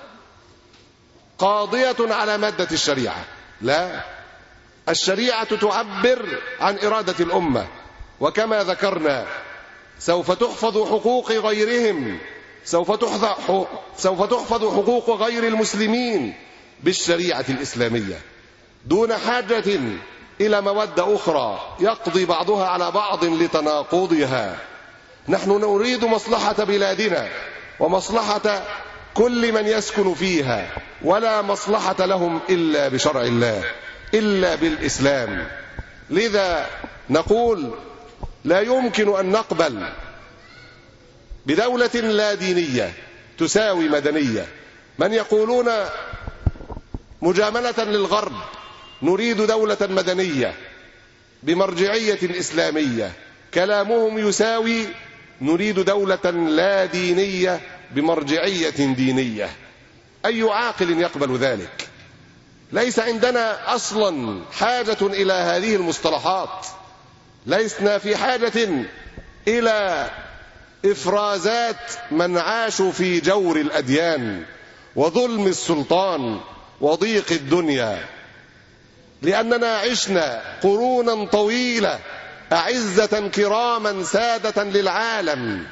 قاضية على مادة الشريعة. لا، الشريعة تعبر عن إرادة الأمة، وكما ذكرنا سوف تحفظ حقوق غيرهم، سوف تحفظ حقوق غير المسلمين بالشريعة الإسلامية دون حاجة إلى مودة أخرى يقضي بعضها على بعض لتناقضها. نحن نريد مصلحة بلادنا ومصلحة كل من يسكن فيها، ولا مصلحة لهم إلا بشرع الله، إلا بالإسلام. لذا نقول لا يمكن أن نقبل بدولة لا دينية تساوي مدنية. من يقولون مجاملة للغرب نريد دولة مدنية بمرجعية إسلامية، كلامهم يساوي نريد دولة لا دينية بمرجعية دينية. أي عاقل يقبل ذلك؟ ليس عندنا أصلا حاجة إلى هذه المصطلحات، لسنا في حاجة إلى إفرازات من عاشوا في جور الأديان وظلم السلطان وضيق الدنيا، لأننا عشنا قرونا طويلة أعزة كراما سادة للعالم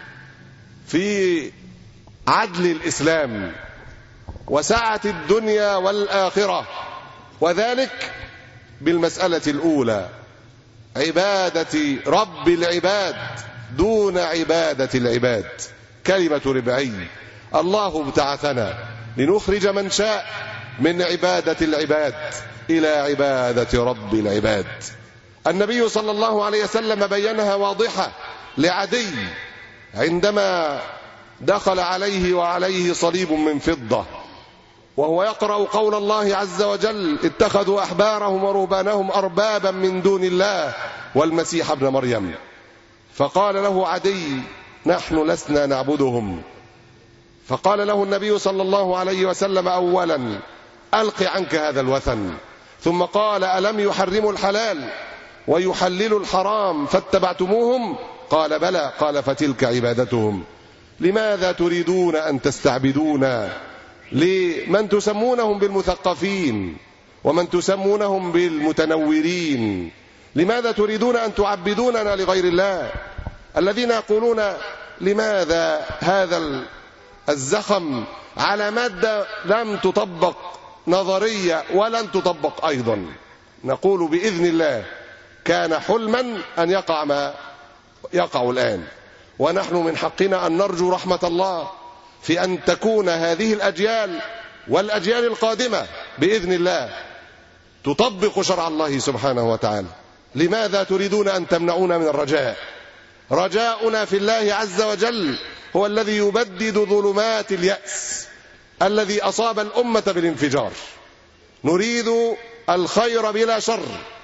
في عدل الإسلام وسعة الدنيا والآخرة، وذلك بالمسألة الأولى، عبادة رب العباد دون عبادة العباد. كلمة ربعي، الله ابتعثنا لنخرج من شاء من عبادة العباد إلى عبادة رب العباد. النبي صلى الله عليه وسلم بينها واضحة لعدي عندما دخل عليه وعليه صليب من فضة وهو يقرأ قول الله عز وجل: اتخذوا أحبارهم ورهبانهم أربابا من دون الله والمسيح ابن مريم. فقال له عدي: نحن لسنا نعبدهم. فقال له النبي صلى الله عليه وسلم: أولا ألق عنك هذا الوثن. ثم قال: ألم يحرموا الحلال ويحللوا الحرام فاتبعتموهم؟ قال: بلى. قال: فتلك عبادتهم. لماذا تريدون أن تستعبدونا لمن تسمونهم بالمثقفين ومن تسمونهم بالمتنورين؟ لماذا تريدون أن تعبدوننا لغير الله؟ الذين يقولون لماذا هذا الزخم على مادة لم تطبق نظرية ولن تطبق أيضا، نقول بإذن الله كان حلما أن يقع ما يقع الآن، ونحن من حقنا أن نرجو رحمة الله في أن تكون هذه الأجيال والأجيال القادمة بإذن الله تطبق شرع الله سبحانه وتعالى. لماذا تريدون أن تمنعونا من الرجاء؟ رجاؤنا في الله عز وجل هو الذي يبدد ظلمات اليأس الذي أصاب الأمة بالانفجار. نريد الخير بلا شر،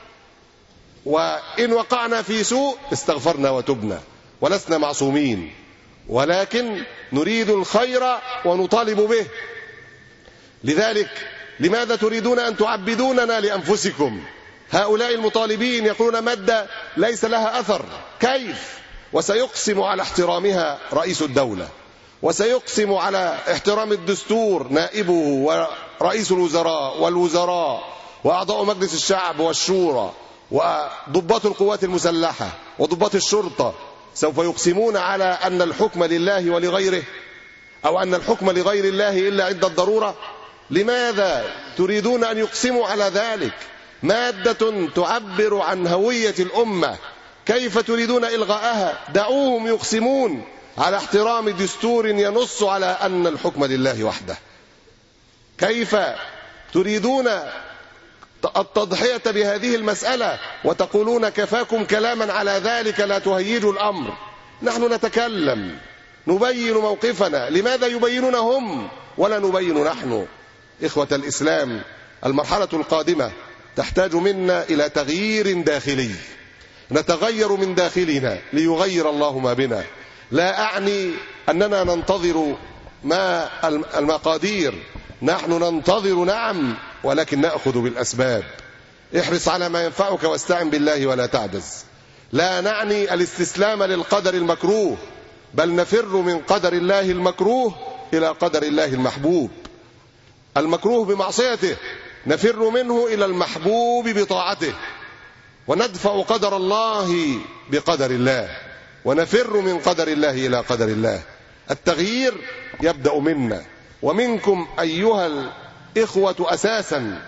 وإن وقعنا في سوء استغفرنا وتبنا ولسنا معصومين، ولكن نريد الخير ونطالب به. لذلك لماذا تريدون أن تعبدوننا لأنفسكم؟ هؤلاء المطالبين يقولون مادة ليس لها أثر. كيف؟ وسيقسم على احترامها رئيس الدولة، وسيقسم على احترام الدستور نائبه ورئيس الوزراء والوزراء وأعضاء مجلس الشعب والشورى وضباط القوات المسلحة وضباط الشرطة، سوف يقسمون على أن الحكم لله ولغيره، أو أن الحكم لغير الله إلا عند الضرورة. لماذا تريدون أن يقسموا على ذلك؟ مادة تعبر عن هوية الأمة، كيف تريدون إلغاءها؟ دعوهم يقسمون على احترام دستور ينص على أن الحكم لله وحده. كيف تريدون التضحية بهذه المسألة وتقولون كفاكم كلاما على ذلك لا تهيجوا الأمر؟ نحن نتكلم نبين موقفنا، لماذا يبينون هم ولا نبين نحن؟ إخوة الإسلام، المرحلة القادمة تحتاج منا إلى تغيير داخلي، نتغير من داخلنا ليغير الله ما بنا. لا أعني أننا ننتظر ما المقادير، نحن ننتظر نعم، ولكن نأخذ بالأسباب. احرص على ما ينفعك واستعن بالله ولا تعجز. لا نعني الاستسلام للقدر المكروه، بل نفر من قدر الله المكروه إلى قدر الله المحبوب. المكروه بمعصيته نفر منه إلى المحبوب بطاعته، وندفع قدر الله بقدر الله، ونفر من قدر الله إلى قدر الله. التغيير يبدأ منا ومنكم أيها الإخوة أساسا،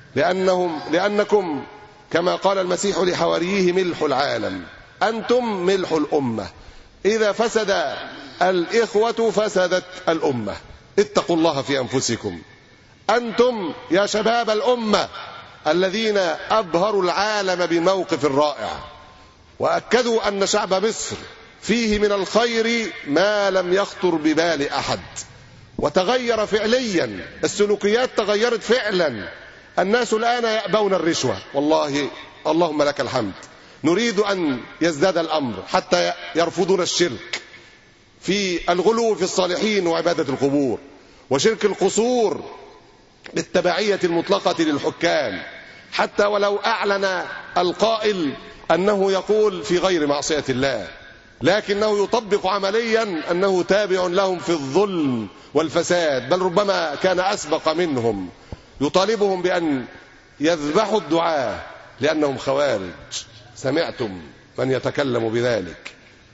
لأنكم كما قال المسيح لحواريه ملح العالم، أنتم ملح الأمة. إذا فسد الإخوة فسدت الأمة. اتقوا الله في أنفسكم. أنتم يا شباب الأمة الذين أبهروا العالم بموقف رائع، وأكدوا أن شعب مصر فيه من الخير ما لم يخطر ببال أحد، وتغير فعليا، السلوكيات تغيرت فعلا. الناس الآن يأبون الرشوة، والله اللهم لك الحمد. نريد أن يزداد الأمر حتى يرفضون الشرك في الغلو في الصالحين وعبادة القبور، وشرك القصور بالتبعية المطلقة للحكام، حتى ولو أعلن القائل أنه يقول في غير معصية الله، لكنه يطبق عمليا أنه تابع لهم في الظلم والفساد، بل ربما كان أسبق منهم. يطالبهم بأن يذبحوا الدعاة لأنهم خوارج. سمعتم من يتكلم بذلك.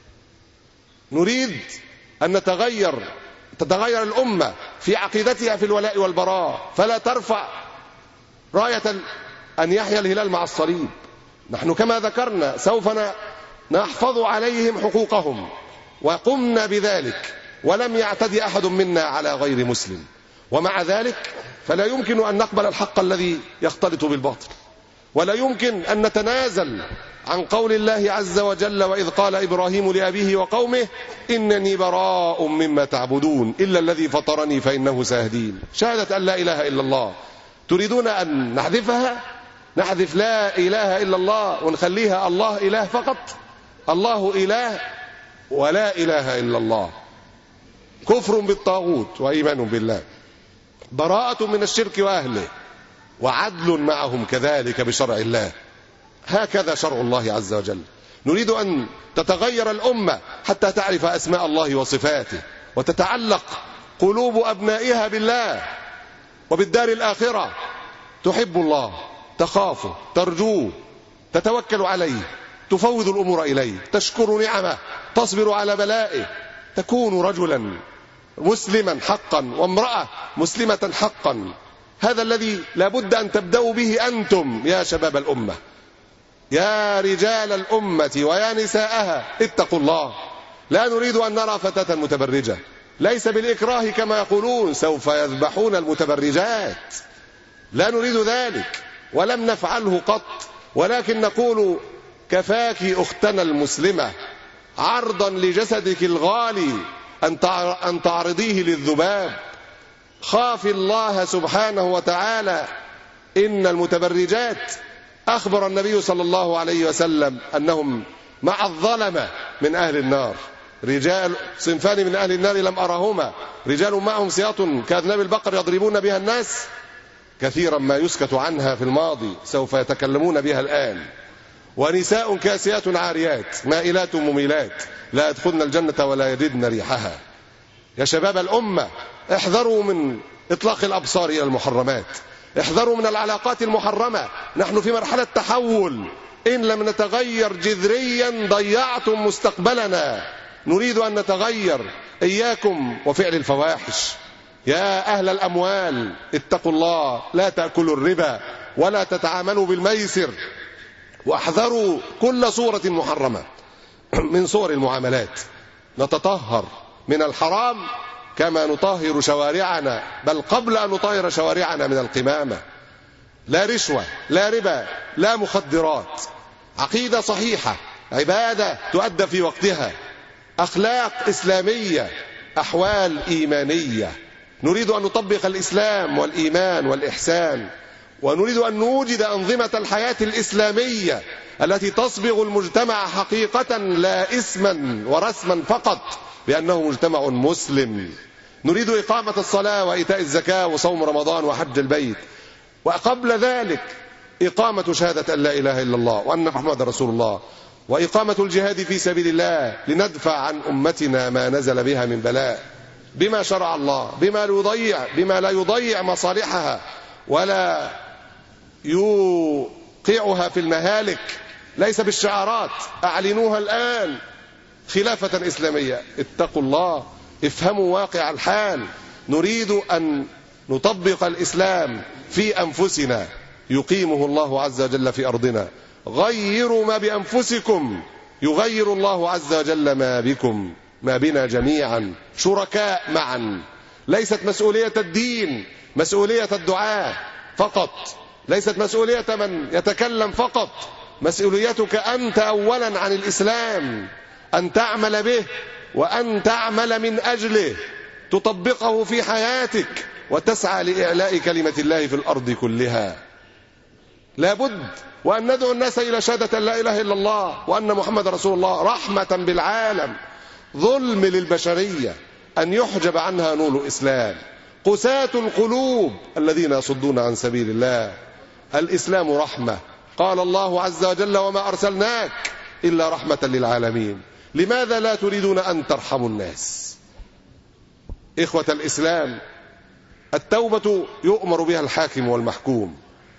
نريد أن تتغير الأمة في عقيدتها في الولاء والبراء، فلا ترفع راية أن يحيا الهلال مع الصليب. نحن كما ذكرنا سوف نحفظ عليهم حقوقهم، وقمنا بذلك، ولم يعتدي أحد منا على غير مسلم. ومع ذلك فلا يمكن أن نقبل الحق الذي يختلط بالباطل، ولا يمكن أن نتنازل عن قول الله عز وجل: وإذ قال إبراهيم لأبيه وقومه إنني براء مما تعبدون إلا الذي فطرني فإنه سيهدين. شهادة أن لا إله إلا الله تريدون أن نحذفها؟ نحذف لا إله إلا الله ونخليها الله إله فقط؟ الله إله ولا إله إلا الله. كفر بالطاغوت وإيمان بالله، براءة من الشرك وأهله، وعدل معهم كذلك بشرع الله. هكذا شرع الله عز وجل. نريد أن تتغير الأمة حتى تعرف أسماء الله وصفاته، وتتعلق قلوب أبنائها بالله وبالدار الآخرة. تحب الله، تخافه، ترجوه، تتوكل عليه، تفوض الأمور إليه، تشكر نعمه، تصبر على بلائه، تكون رجلا مسلما حقا وامرأة مسلمة حقا. هذا الذي لابد أن تبدأوا به أنتم يا شباب الأمة، يا رجال الأمة ويا نساءها. اتقوا الله. لا نريد أن نرى فتاة متبرجة، ليس بالإكراه كما يقولون سوف يذبحون المتبرجات، لا نريد ذلك ولم نفعله قط، ولكن نقول: كفاك أختنا المسلمة عرضا لجسدك الغالي أن تعرضيه للذباب. خاف الله سبحانه وتعالى. إن المتبرجات أخبر النبي صلى الله عليه وسلم أنهم مع الظلمة من أهل النار. رجال صنفان من أهل النار لم أرهما: رجال معهم سياط كأذناب البقر يضربون بها الناس، كثيرا ما يسكت عنها في الماضي، سوف يتكلمون بها الآن. ونساء كاسيات عاريات مائلات مميلات لا يدخلن الجنة ولا يجدن ريحها. يا شباب الأمة، احذروا من إطلاق الأبصار إلى المحرمات، احذروا من العلاقات المحرمة. نحن في مرحلة تحول، إن لم نتغير جذريا ضيعتم مستقبلنا. نريد أن نتغير. إياكم وفعل الفواحش. يا أهل الأموال اتقوا الله، لا تأكلوا الربا ولا تتعاملوا بالميسر، واحذروا كل صورة محرمة من صور المعاملات. نتطهر من الحرام كما نطهر شوارعنا، بل قبل أن نطهر شوارعنا من القمامة. لا رشوة، لا ربا، لا مخدرات. عقيدة صحيحة، عبادة تؤدى في وقتها، أخلاق إسلامية، أحوال إيمانية. نريد أن نطبق الإسلام والإيمان والإحسان، ونريد أن نوجد أنظمة الحياة الإسلامية التي تصبغ المجتمع حقيقة لا اسما ورسما فقط بأنه مجتمع مسلم. نريد إقامة الصلاة وإيتاء الزكاة وصوم رمضان وحج البيت، وقبل ذلك إقامة شهادة أن لا إله إلا الله وأن محمد رسول الله، وإقامة الجهاد في سبيل الله لندفع عن أمتنا ما نزل بها من بلاء بما شرع الله، بما لا يضيع مصالحها ولا يوقعها في المهالك، ليس بالشعارات. أعلنوها الآن خلافة إسلامية. اتقوا الله، افهموا واقع الحال. نريد أن نطبق الإسلام في أنفسنا يقيمه الله عز وجل في أرضنا. غيروا ما بأنفسكم يغير الله عز وجل ما بكم، ما بنا جميعا شركاء معا. ليست مسؤولية الدين مسؤولية الدعاة فقط، ليست مسؤولية من يتكلم فقط، مسؤوليتك أنت أولا عن الإسلام، أن تعمل به وأن تعمل من أجله، تطبقه في حياتك وتسعى لإعلاء كلمة الله في الأرض كلها. لابد وأن ندعو الناس إلى شهادة لا إله إلا الله وأن محمد رسول الله رحمة بالعالم. ظلم للبشرية أن يحجب عنها نور الإسلام. قساة القلوب الذين يصدون عن سبيل الله. الإسلام رحمة، قال الله عز وجل وما أرسلناك إلا رحمة للعالمين. لماذا لا تريدون أن ترحموا الناس؟ إخوة الإسلام، التوبة يؤمر بها الحاكم والمحكوم،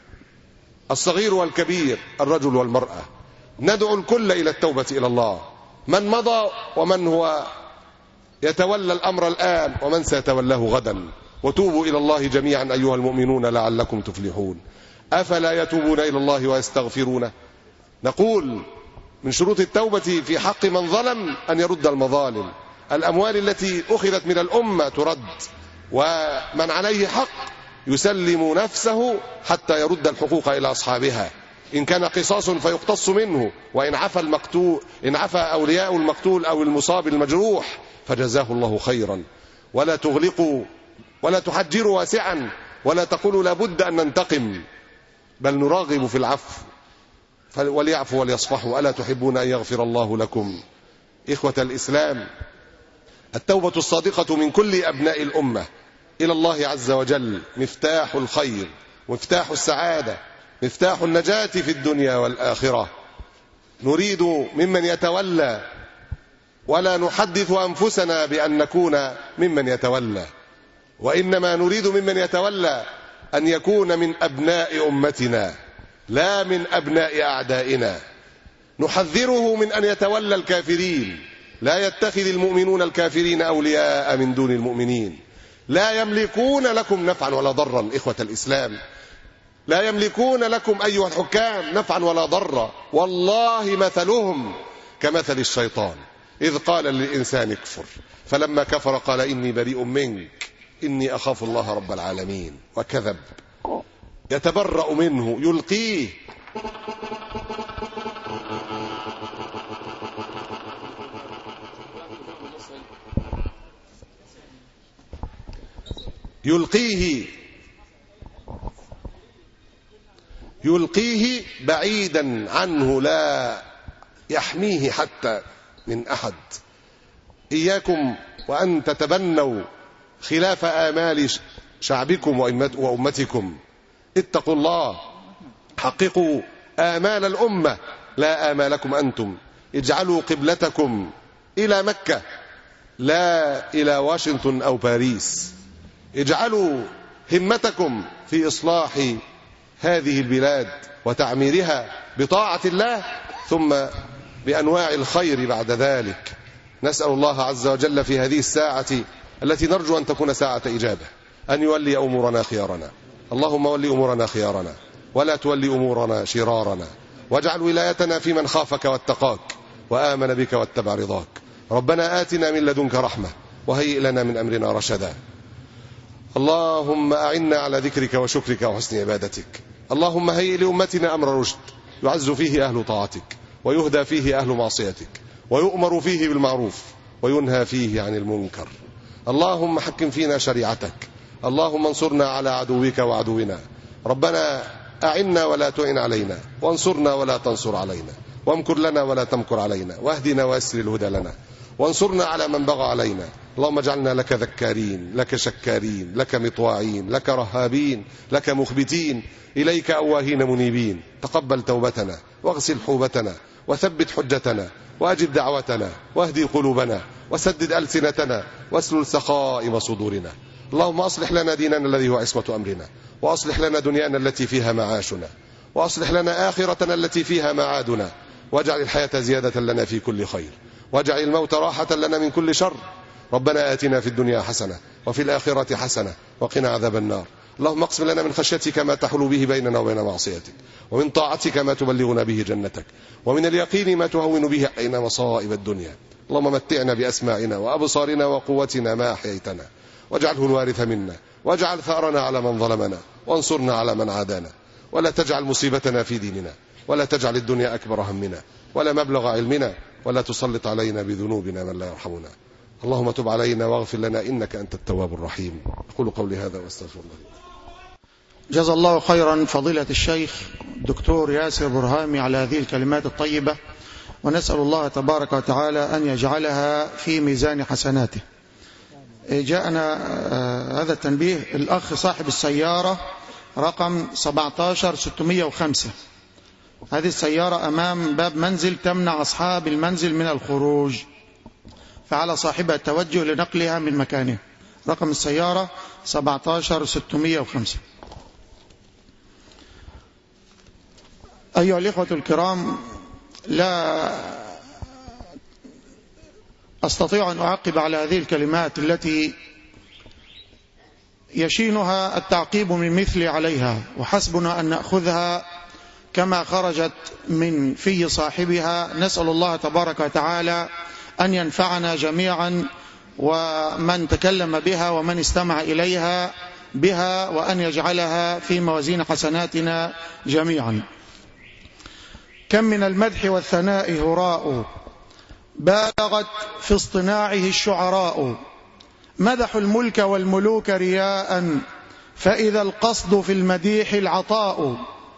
الصغير والكبير، الرجل والمرأة. ندعو الكل إلى التوبة إلى الله، من مضى ومن هو يتولى الأمر الآن ومن سيتولاه غدا. وتوبوا إلى الله جميعا أيها المؤمنون لعلكم تفلحون. أفلا يتوبون إلى الله ويستغفرونه؟ نقول من شروط التوبة في حق من ظلم أن يرد المظالم. الأموال التي أخذت من الأمة ترد، ومن عليه حق يسلم نفسه حتى يرد الحقوق إلى أصحابها. إن كان قصاص فيقتص منه، وإن عفى المقتول، إن عفى أولياء المقتول أو المصاب المجروح فجزاه الله خيرا. ولا تغلقوا ولا تحجروا واسعا، ولا تقولوا لابد أن ننتقم، بل نراغب في العفو. وليعفوا وليصفحوا، ألا تحبون أن يغفر الله لكم؟ إخوة الإسلام، التوبة الصادقة من كل أبناء الأمة إلى الله عز وجل مفتاح الخير، مفتاح السعادة، مفتاح النجاة في الدنيا والآخرة. نريد ممن يتولى، ولا نحدث أنفسنا بأن نكون ممن يتولى، وإنما نريد ممن يتولى أن يكون من أبناء أمتنا لا من أبناء أعدائنا. نحذره من أن يتولى الكافرين. لا يتخذ المؤمنون الكافرين أولياء من دون المؤمنين. لا يملكون لكم نفعا ولا ضرا. إخوة الإسلام، لا يملكون لكم أيها الحكام نفعا ولا ضرا. والله مثلهم كمثل الشيطان إذ قال للإنسان اكفر فلما كفر قال إني بريء منك إني أخاف الله رب العالمين، وكذب. يتبرأ منه، يلقيه. يلقيه بعيدا عنه، لا يحميه حتى من أحد. إياكم وأن تتبنوا خلاف آمال شعبكم وأمتكم. اتقوا الله، حققوا آمال الأمة لا آمالكم أنتم. اجعلوا قبلتكم إلى مكة لا إلى واشنطن أو باريس. اجعلوا همتكم في إصلاح هذه البلاد وتعميرها بطاعة الله، ثم بأنواع الخير بعد ذلك. نسأل الله عز وجل في هذه الساعة التي نرجو أن تكون ساعة إجابة أن يولي أمورنا خيارنا. اللهم ولي أمورنا خيارنا ولا تولي أمورنا شرارنا، واجعل ولايتنا في من خافك واتقاك وآمن بك واتبع رضاك. ربنا آتنا من لدنك رحمة وهيئ لنا من أمرنا رشدا. اللهم أعنا على ذكرك وشكرك وحسن عبادتك. اللهم هيئ لأمتنا أمر رشد يعز فيه أهل طاعتك ويهدى فيه أهل معصيتك ويؤمر فيه بالمعروف وينهى فيه عن المنكر. اللهم حكم فينا شريعتك. اللهم انصرنا على عدوك وعدونا. ربنا أعنا ولا تعن علينا، وانصرنا ولا تنصر علينا، وامكر لنا ولا تمكر علينا، واهدنا ويسر الهدى لنا، وانصرنا على من بغى علينا. اللهم اجعلنا لك ذكارين، لك شكارين، لك مطواعين، لك رهابين، لك مخبتين، إليك أواهين منيبين. تقبل توبتنا، واغسل حوبتنا، وثبت حجتنا، وأجب دعوتنا، واهدي قلوبنا، وسدد ألسنتنا، واسلل سخائم صدورنا. اللهم أصلح لنا ديننا الذي هو عصمة أمرنا، وأصلح لنا دنيانا التي فيها معاشنا، وأصلح لنا آخرتنا التي فيها معادنا، واجعل الحياة زيادة لنا في كل خير، واجعل الموت راحة لنا من كل شر. ربنا آتنا في الدنيا حسنة، وفي الآخرة حسنة، وقنا عذاب النار. اللهم اقسم لنا من خشيتك ما تحول به بيننا وبين معصيتك، ومن طاعتك ما تبلغنا به جنتك، ومن اليقين ما تهون به علينا مصائب الدنيا. اللهم متعنا بأسماعنا وأبصارنا وقوتنا ما أحييتنا، واجعله الوارث منا، واجعل ثأرنا على من ظلمنا، وانصرنا على من عادانا، ولا تجعل مصيبتنا في ديننا، ولا تجعل الدنيا أكبر همنا، ولا مبلغ علمنا، ولا تسلط علينا بذنوبنا من لا يرحمنا. اللهم تب علينا واغفر لنا إنك أنت التواب الرحيم. أقول قولي هذا واستغفر الله. جزا الله خيرا فضيلة الشيخ الدكتور ياسر برهامي على هذه الكلمات الطيبة، ونسأل الله تبارك وتعالى أن يجعلها في ميزان حسناته. جاءنا هذا التنبيه، الأخ صاحب السيارة رقم 17605، هذه السيارة أمام باب منزل تمنع أصحاب المنزل من الخروج، فعلى صاحبها التوجه لنقلها من مكانه. رقم السيارة 17605. أيها الإخوة الكرام، لا أستطيع أن أعقب على هذه الكلمات التي يشينها التعقيب من مثل عليها، وحسبنا أن نأخذها كما خرجت من في صاحبها. نسأل الله تبارك وتعالى أن ينفعنا جميعا ومن تكلم بها ومن استمع إليها بها، وأن يجعلها في موازين حسناتنا جميعا. كم من المدح والثناء هراء، بالغت في اصطناعه الشعراء، مدحوا الملك والملوك رياء، فإذا القصد في المديح العطاء.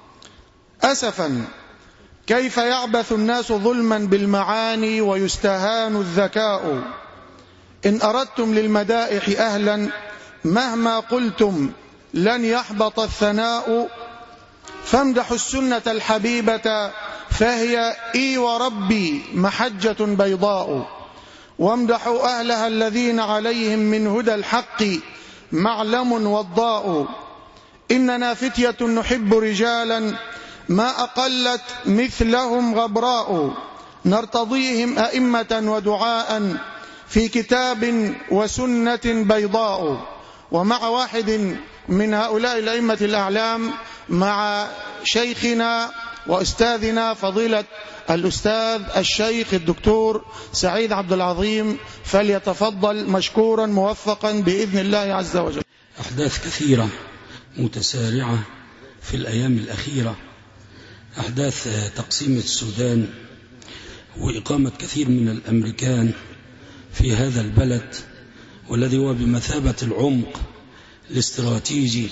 أسفا كيف يعبث الناس ظلما بالمعاني ويستهان الذكاء. إن أردتم للمدائح أهلا مهما قلتم لن يحبط الثناء، فامدحوا السنة الحبيبة فهي إي وربي محجة بيضاء، وامدحوا أهلها الذين عليهم من هدى الحق معلم وضاء. إننا فتية نحب رجالا ما أقلت مثلهم غبراء، نرتضيهم أئمة ودعاء في كتاب وسنة بيضاء. ومع واحد من هؤلاء الأئمة الأعلام، مع شيخنا وأستاذنا فضيلة الأستاذ الشيخ الدكتور سعيد عبد العظيم، فليتفضل مشكورا موفقا بإذن الله عز وجل. أحداث كثيرة متسارعة في الأيام الأخيرة، أحداث تقسيم السودان وإقامة كثير من الأمريكان في هذا البلد، والذي هو بمثابة العمق الاستراتيجي،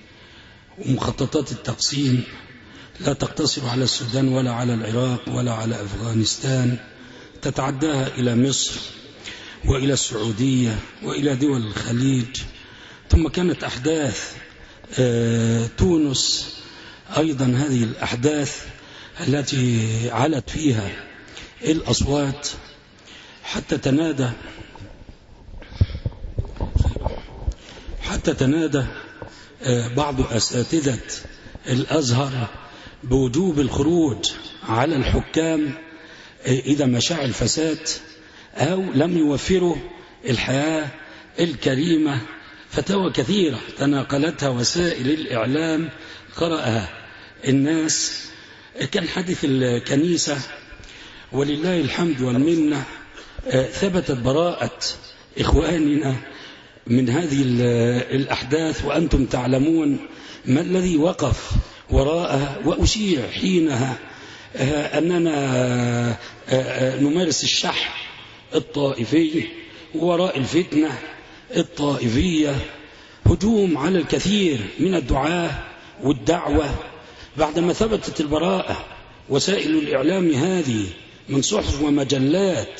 ومخططات التقسيم لا تقتصر على السودان ولا على العراق ولا على أفغانستان، تتعداها إلى مصر وإلى السعودية وإلى دول الخليج. ثم كانت أحداث تونس أيضا، هذه الأحداث التي علت فيها الأصوات حتى تنادى بعض أساتذة الأزهر بوجوب الخروج على الحكام إذا ما شاع الفساد أو لم يوفروا الحياة الكريمة. فتاوى كثيرة تناقلتها وسائل الإعلام، قرأها الناس. كان حديث الكنيسة ولله الحمد والمنة، ثبتت براءة إخواننا من هذه الأحداث، وأنتم تعلمون ما الذي وقف وراءها. وأشيع حينها أننا نمارس الشح الطائفي، وراء الفتنة الطائفية هجوم على الكثير من الدعاة والدعوة بعدما ثبتت البراءة. وسائل الإعلام هذه من صحف ومجلات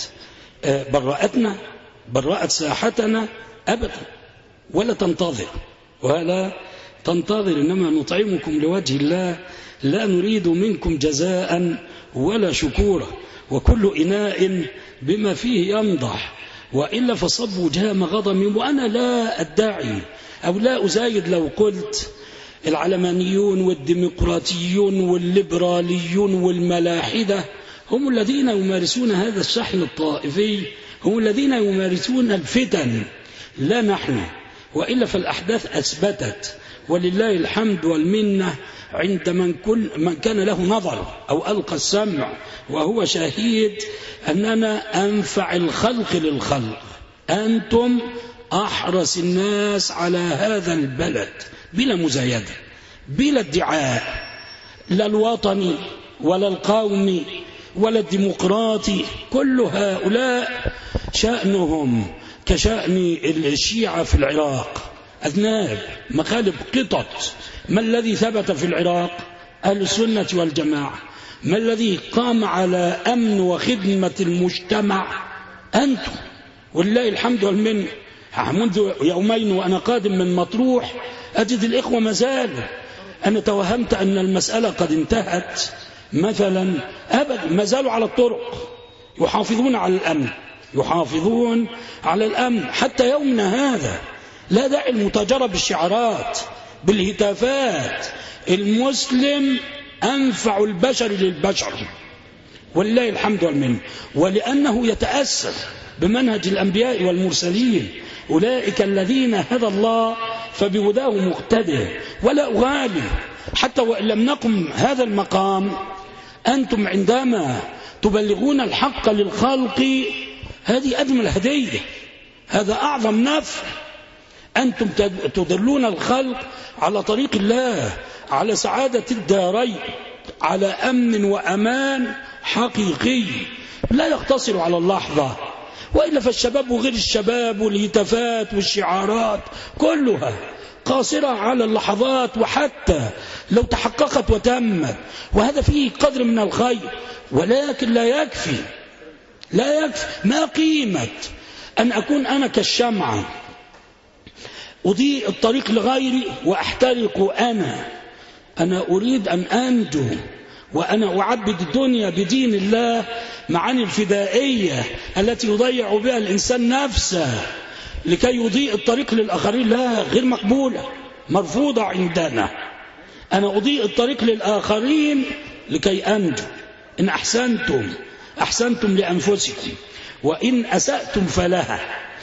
برأت ساحتنا أبدا، ولا تنتظر إنما نطعمكم لوجه الله لا نريد منكم جزاء ولا شكورا، وكل إناء بما فيه ينضح، وإلا فصبوا جام غضم. وأنا لا أدعي أو لا أزايد لو قلت العلمانيون والديمقراطيون والليبراليون والملاحدة هم الذين يمارسون هذا الشحن الطائفي، هم الذين يمارسون الفتن، لا نحن. وإلا فالأحداث أثبتت ولله الحمد والمنة عند من كان له نظر أو ألقى السمع وهو شهيد أننا أنفع الخلق للخلق. أنتم أحرص الناس على هذا البلد بلا مزايدة بلا ادعاء، لا الوطني ولا القومي ولا الديمقراطي. كل هؤلاء شأنهم كشأن الشيعة في العراق، أذناب مخالب قطط. ما الذي ثبت في العراق؟ أهل السنة والجماعة. ما الذي قام على أمن وخدمة المجتمع؟ أنتم والله الحمد والمنة. منذ يومين وأنا قادم من مطروح أجد الإخوة مازالوا. أنا توهمت أن المسألة قد انتهت مثلا، أبدا، ما زالوا على الطرق يحافظون على الأمن حتى يومنا هذا. لا داعي المتاجرة بالشعارات بالهتافات. المسلم أنفع البشر للبشر والله الحمد والمنة، ولأنه يتأثر بمنهج الأنبياء والمرسلين. أولئك الذين هدى الله فبهداه مقتدى. ولا أغالي حتى وإن لم نقم هذا المقام، أنتم عندما تبلغون الحق للخلق هذه أجمل هدية، هذا أعظم نفع. أنتم تدلون الخلق على طريق الله، على سعادة الدارين، على أمن وأمان حقيقي لا يقتصر على اللحظة. وإلا فالشباب وغير الشباب والهتافات والشعارات كلها قاصرة على اللحظات، وحتى لو تحققت وتمت وهذا فيه قدر من الخير، ولكن لا يكفي. ما قيمة أن أكون أنا كالشمعة أضيء الطريق لغيري وأحترق أنا أريد أن أنجو، وأنا أعبد الدنيا بدين الله. معاني الفدائية التي يضيع بها الإنسان نفسه لكي يضيء الطريق للآخرين لا، غير مقبولة، مرفوضة عندنا. أنا أضيء الطريق للآخرين لكي أنجو. إن أحسنتم لأنفسكم وإن أسأتم فلها.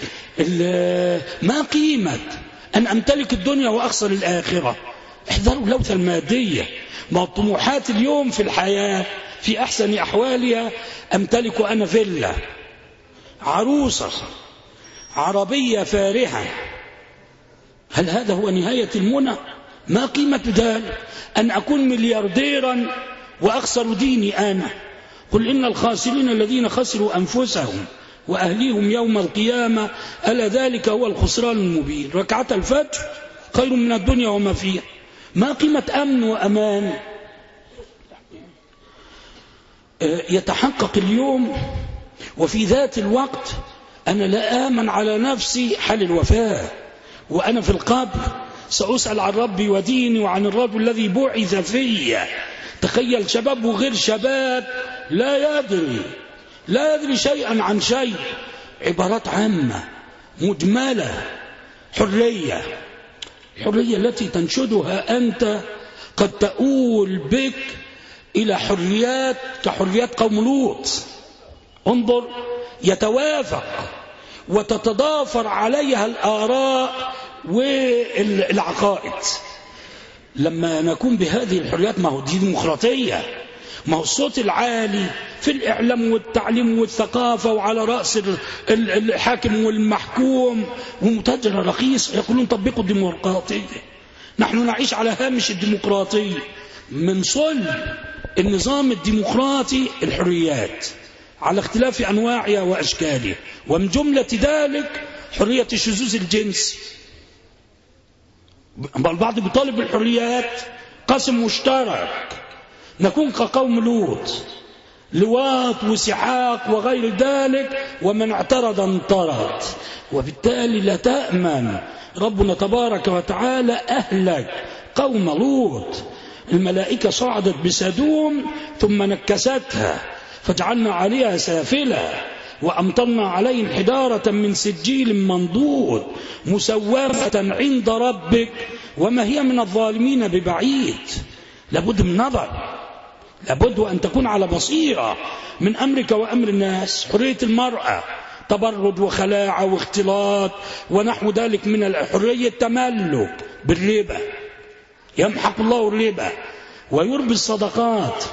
ما قيمة أن أمتلك الدنيا وأخسر الآخرة؟ احذروا اللوثة المادية. ما الطموحات اليوم في الحياة في أحسن أحوالها أمتلك أنا فيلا، عروسة، عربية فارهة. هل هذا هو نهاية المنى؟ ما قيمة ذلك؟ أن أكون مليارديرا وأخسر ديني أنا. قل إن الخاسرين الذين خسروا أنفسهم وأهليهم يوم القيامة ألا ذلك هو الخسران المبين. ركعة الفجر خير من الدنيا وما فيها. ما قيمة أمن وأمان يتحقق اليوم وفي ذات الوقت أنا لا آمن على نفسي حال الوفاة، وأنا في القبر سأسأل عن ربي وديني وعن الرجل الذي بعث فيا. تخيل شباب وغير شباب لا يدري شيئا عن شيء، عبارات عامة مجملة. حرية التي تنشدها أنت قد تؤول بك إلى حريات كحريات قوم لوط. انظر، يتوافق وتتضافر عليها الآراء والعقائد. لما نكون بهذه الحريات، ما هو دي ديمقراطية، ما هو الصوت العالي في الإعلام والتعليم والثقافة، وعلى رأس الحاكم والمحكوم ومتاجر رخيص يقولون طبقوا الديمقراطية. نحن نعيش على هامش الديمقراطية. من صلب النظام الديمقراطي الحريات على اختلاف أنواعها وأشكالها، ومن جملة ذلك حرية الشذوذ الجنسي. البعض بيطالب بالحريات قسم مشترك، نكون كقوم لوط، لواط وسحاق وغير ذلك، ومن اعترض انطرد. وبالتالي لا تأمن. ربنا تبارك وتعالى أهلك قوم لوط. الملائكة صعدت بسدوم ثم نكستها فجعلنا عليها سافلة وأمطرنا عليهم حجارة من سجيل منضود مسومة عند ربك وما هي من الظالمين ببعيد. لابد من نظر، لابد أن تكون على بصيرة من أمرك وأمر الناس. حرية المرأة، تبرج وخلاعة واختلاط ونحو ذلك من الحرية. تملك بالربا، يمحق الله الربا ويربي الصدقات.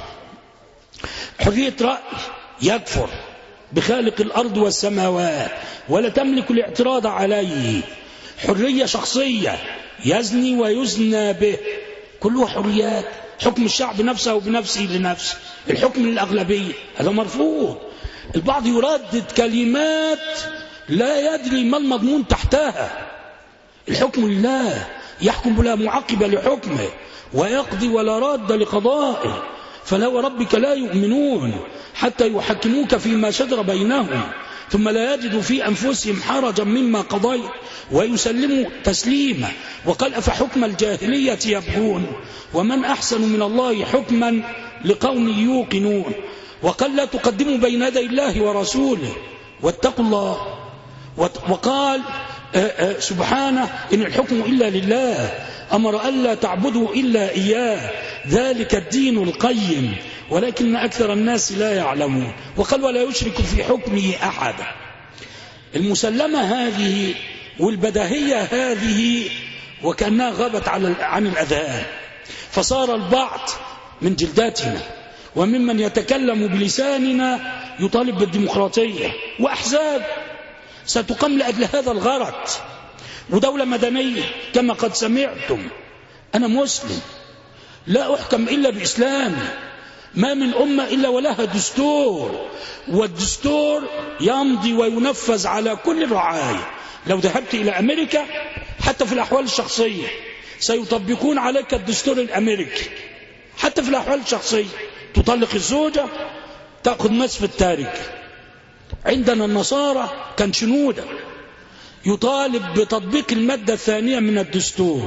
حرية رأي، يكفر بخالق الأرض والسماوات ولا تملك الاعتراض عليه. حرية شخصية، يزني ويزنى به، كلها حريات. حكم الشعب نفسه بنفسه لنفسه، الحكم للأغلبية، هذا مرفوض. البعض يردد كلمات لا يدري ما المضمون تحتها. الحكم لله، يحكم بلا معقب لحكمه ويقضي ولا راد لقضائه. فلا وربك لا يؤمنون حتى يحكموك فيما شجر بينهم ثم لا يجدوا في أنفسهم حرجا مما قضيت ويسلموا تسليما. وقال أفحكم الجاهلية يبغون ومن أحسن من الله حكما لقوم يوقنون. وقال لا تقدموا بين يدي الله ورسوله واتقوا الله. وقال سبحانه إن الحكم إلا لله أمر ألا تعبدوا إلا إياه ذلك الدين القيم ولكن أكثر الناس لا يعلمون. وقال ولا يشرك في حكمه أحدا. المسلمة هذه والبداهية هذه وكأنها غابت عن الأذهان، فصار البعض من جلداتنا وممن يتكلم بلساننا يطالب بالديمقراطية وأحزاب ستقام لأجل هذا الغرض ودولة مدنية كما قد سمعتم. أنا مسلم لا أحكم إلا بإسلامي، ما من أمة إلا ولها دستور، والدستور يمضي وينفذ على كل الرعاية. لو ذهبت إلى أمريكا حتى في الأحوال الشخصية سيطبقون عليك الدستور الأمريكي. حتى في الأحوال الشخصية تطلق الزوجة تأخذ نصف التارك. عندنا النصارى كان شنودة يطالب بتطبيق المادة الثانية من الدستور.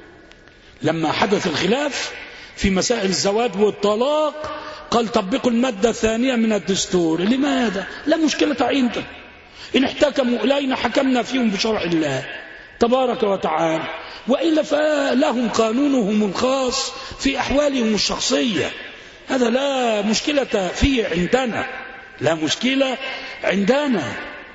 لما حدث الخلاف في مسائل الزواج والطلاق قال طبقوا المادة الثانية من الدستور. لماذا؟ لا مشكلة عندنا، إن احتكموا إلينا حكمنا فيهم بشرع الله تبارك وتعالى، وإلا فلهم قانونهم الخاص في أحوالهم الشخصية. هذا لا مشكلة فيه عندنا، لا مشكلة عندنا.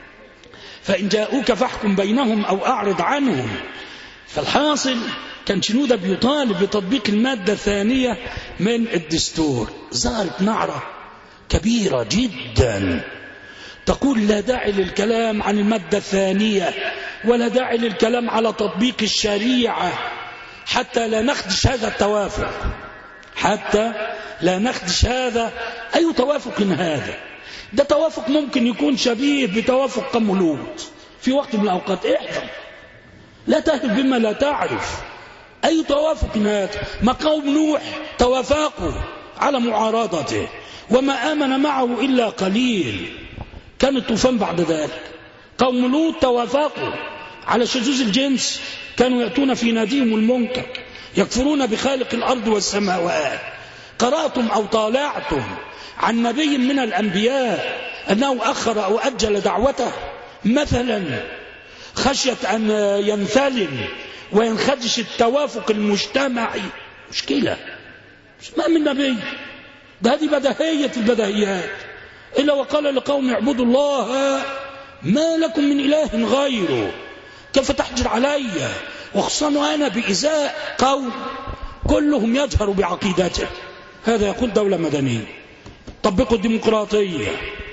فإن جاءوك فاحكم بينهم أو أعرض عنهم. فالحاصل كان شنودة بيطالب بتطبيق المادة الثانية من الدستور. ظهرت نعرة كبيرة جدا تقول لا داعي للكلام عن المادة الثانية ولا داعي للكلام على تطبيق الشريعة حتى لا نخدش هذا التوافق، حتى لا نخدش هذا. أي توافق هذا؟ ده توافق ممكن يكون شبيه بتوافق قوم لوط في وقت من الأوقات. احذر، لا تهل بما لا تعرف. أي توافق هذا؟ ما قوم نوح توافقوا على معارضته وما آمن معه إلا قليل، كان الطوفان بعد ذلك. قوم لوط توافقوا على شذوذ الجنس، كانوا يأتون في ناديهم المنكر يكفرون بخالق الأرض والسماوات. قرأتم أو طالعتم عن نبي من الأنبياء أنه أخر أو أجل دعوته مثلا خشية أن ينثلم وينخدش التوافق المجتمعي؟ مشكلة، ما من نبي. ده هذه بدهية البدهيات. إلا وقال لقوم اعبدوا الله ما لكم من إله غيره. كيف تحجر علي وخصوصا أنا بإزاء قوم كلهم يجهر بعقيدته؟ هذا يقول دولة مدنية، طبقوا الديمقراطية،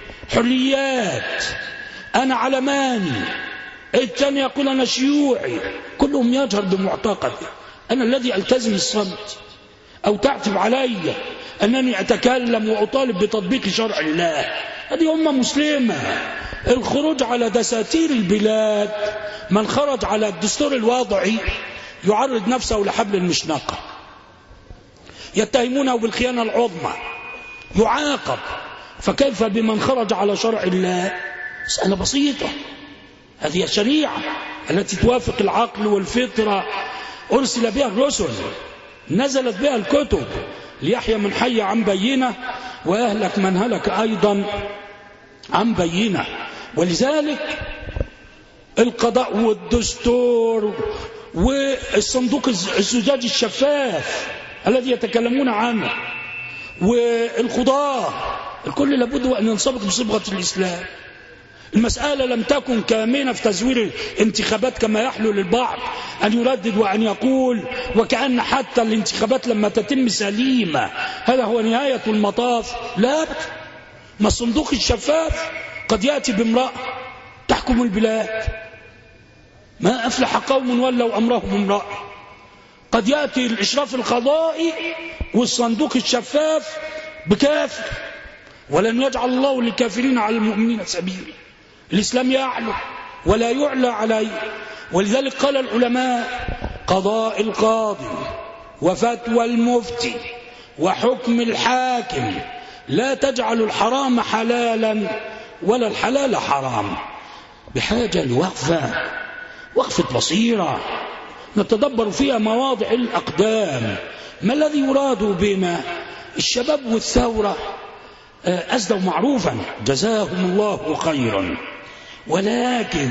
حريات، أنا علماني، الثاني يقول أنا شيوعي، كلهم يجهر بمعتقده. أنا الذي ألتزم الصمت أو تعتب علي أنني أتكلم وأطالب بتطبيق شرع الله. هذه أمة مسلمة. الخروج على دساتير البلاد، من خرج على الدستور الوضعي يعرض نفسه لحبل المشنقة. يتهمونه بالخيانة العظمى يعاقب، فكيف بمن خرج على شرع الله؟ مسألة بسيطة. هذه الشريعة التي توافق العقل والفطرة، أرسل بها الرسل، نزلت بها الكتب، ليحيى من حي عن بينة ويهلك من هلك أيضا عن بينة. ولذلك القضاء والدستور والصندوق الزجاج الشفاف الذي يتكلمون عنه والقضاء، الكل لابد أن ينصبغ بصبغة الإسلام. المسألة لم تكن كامنة في تزوير الانتخابات كما يحلو للبعض أن يردد وأن يقول وكأن حتى الانتخابات لما تتم سليمة هذا هو نهاية المطاف. لا، ما الصندوق الشفاف قد يأتي بامرأة تحكم البلاد، ما أفلح قوم ولوا أمرهم امرأة. قد يأتي الإشراف القضائي والصندوق الشفاف بكافر، ولن يجعل الله للكافرين على المؤمنين سبيلا. الإسلام يعلو ولا يعلى عليه. ولذلك قال العلماء: قضاء القاضي وفتوى المفتي وحكم الحاكم لا تجعل الحرام حلالا ولا الحلال حرام. بحاجة وقفة بصيرة نتدبر فيها مواضع الأقدام. ما الذي يراد بنا؟ الشباب والثورة أسدوا معروفا جزاهم الله خيرا، ولكن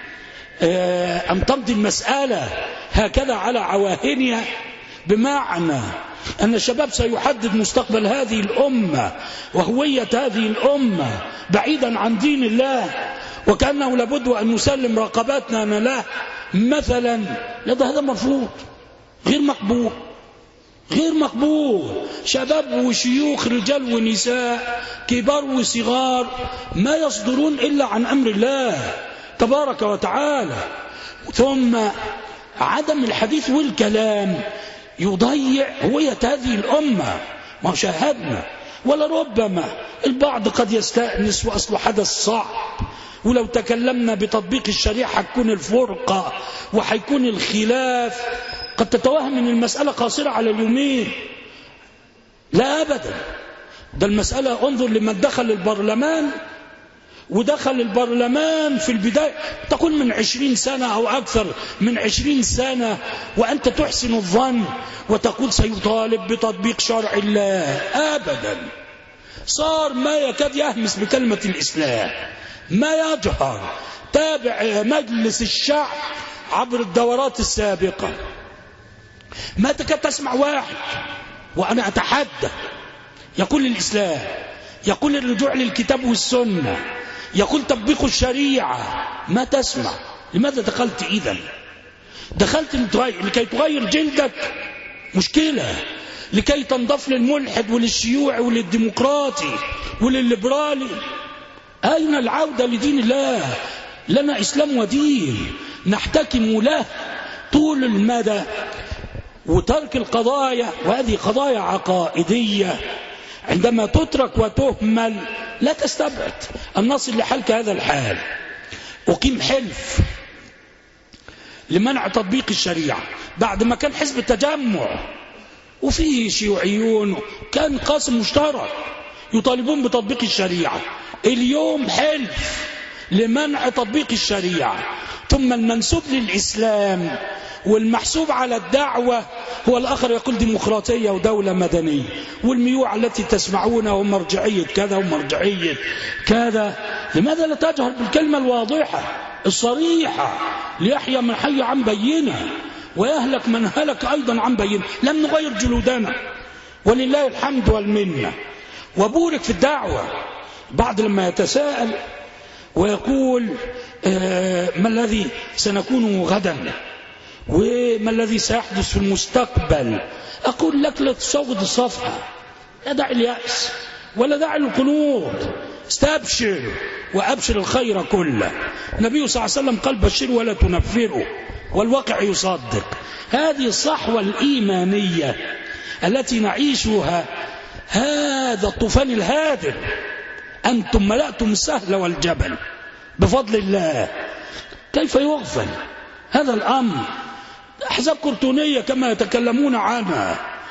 أن تمضي المسألة هكذا على عواهنها، بمعنى أن الشباب سيحدد مستقبل هذه الأمة وهوية هذه الأمة بعيدا عن دين الله، وكأنه لابد أن نسلم رقباتنا له مثلا. هذا مرفوض، غير مقبول، غير مقبول. شباب وشيوخ، رجال ونساء، كبار وصغار، ما يصدرون إلا عن أمر الله تبارك وتعالى. ثم عدم الحديث والكلام يضيع هوية هذه الأمة. ما شاهدنا، ولربما البعض قد يستأنس وأصل حدث صعب، ولو تكلمنا بتطبيق الشريعة حتكون الفرقة وحيكون الخلاف. قد تتوهم ان المسألة قاصرة على اليومين. لا أبدا، ده المسألة انظر لمن دخل البرلمان، ودخل البرلمان في البداية تقول من 20 سنة أو أكثر من 20 سنة، وأنت تحسن الظن وتقول سيطالب بتطبيق شرع الله. أبدا، صار ما يكاد يهمس بكلمة الإسلام، ما يجهر. تابع مجلس الشعب عبر الدورات السابقة، ما تكاد تسمع واحد، وأنا أتحدى، يقول الإسلام، يقول الرجوع للكتاب والسنة، يقول تطبيق الشريعة. ما تسمع. لماذا دخلت إذن؟ دخلت لكي تغير جلدك؟ مشكلة. لكي تنضف للملحد وللشيوعي وللديمقراطي وللليبرالي؟ أين العودة لدين الله؟ لنا إسلام ودين نحتكم له طول المدى. وترك القضايا، وهذه قضايا عقائدية، عندما تترك وتهمل لا تستبعد أن نصل لحلك هذا الحال. أقيم حلف لمنع تطبيق الشريعة بعد ما كان حزب التجمع وفيه شيوعيون، كان قاسم مشترك يطالبون بتطبيق الشريعة. اليوم حلف لمنع تطبيق الشريعة. ثم المنسوب للإسلام والمحسوب على الدعوة هو الآخر يقول ديمقراطية ودولة مدنية، والميوع التي تسمعونها ومرجعية كذا ومرجعية كذا. لماذا لا تجهر بالكلمة الواضحة الصريحة؟ ليحيى من حي عن بينة ويهلك من هلك أيضا عن بينة. لم نغير جلودنا ولله الحمد والمنة. وبورك في الدعوة. بعض لما يتساءل ويقول ما الذي سنكون غدا وما الذي سيحدث في المستقبل، أقول لك لا تصوت الصفحة، لا داعي اليأس ولا داعي القنوط، استبشر وأبشر الخير كله. النبي صلى الله عليه وسلم قال بشروا ولا تنفروا، والواقع يصدق. هذه الصحوة الإيمانية التي نعيشها، هذا الطوفان الهادر. أنتم ملأتم السهل والجبل بفضل الله، كيف يغفل هذا الأمر؟ أحزاب كرتونية كما يتكلمون عنها،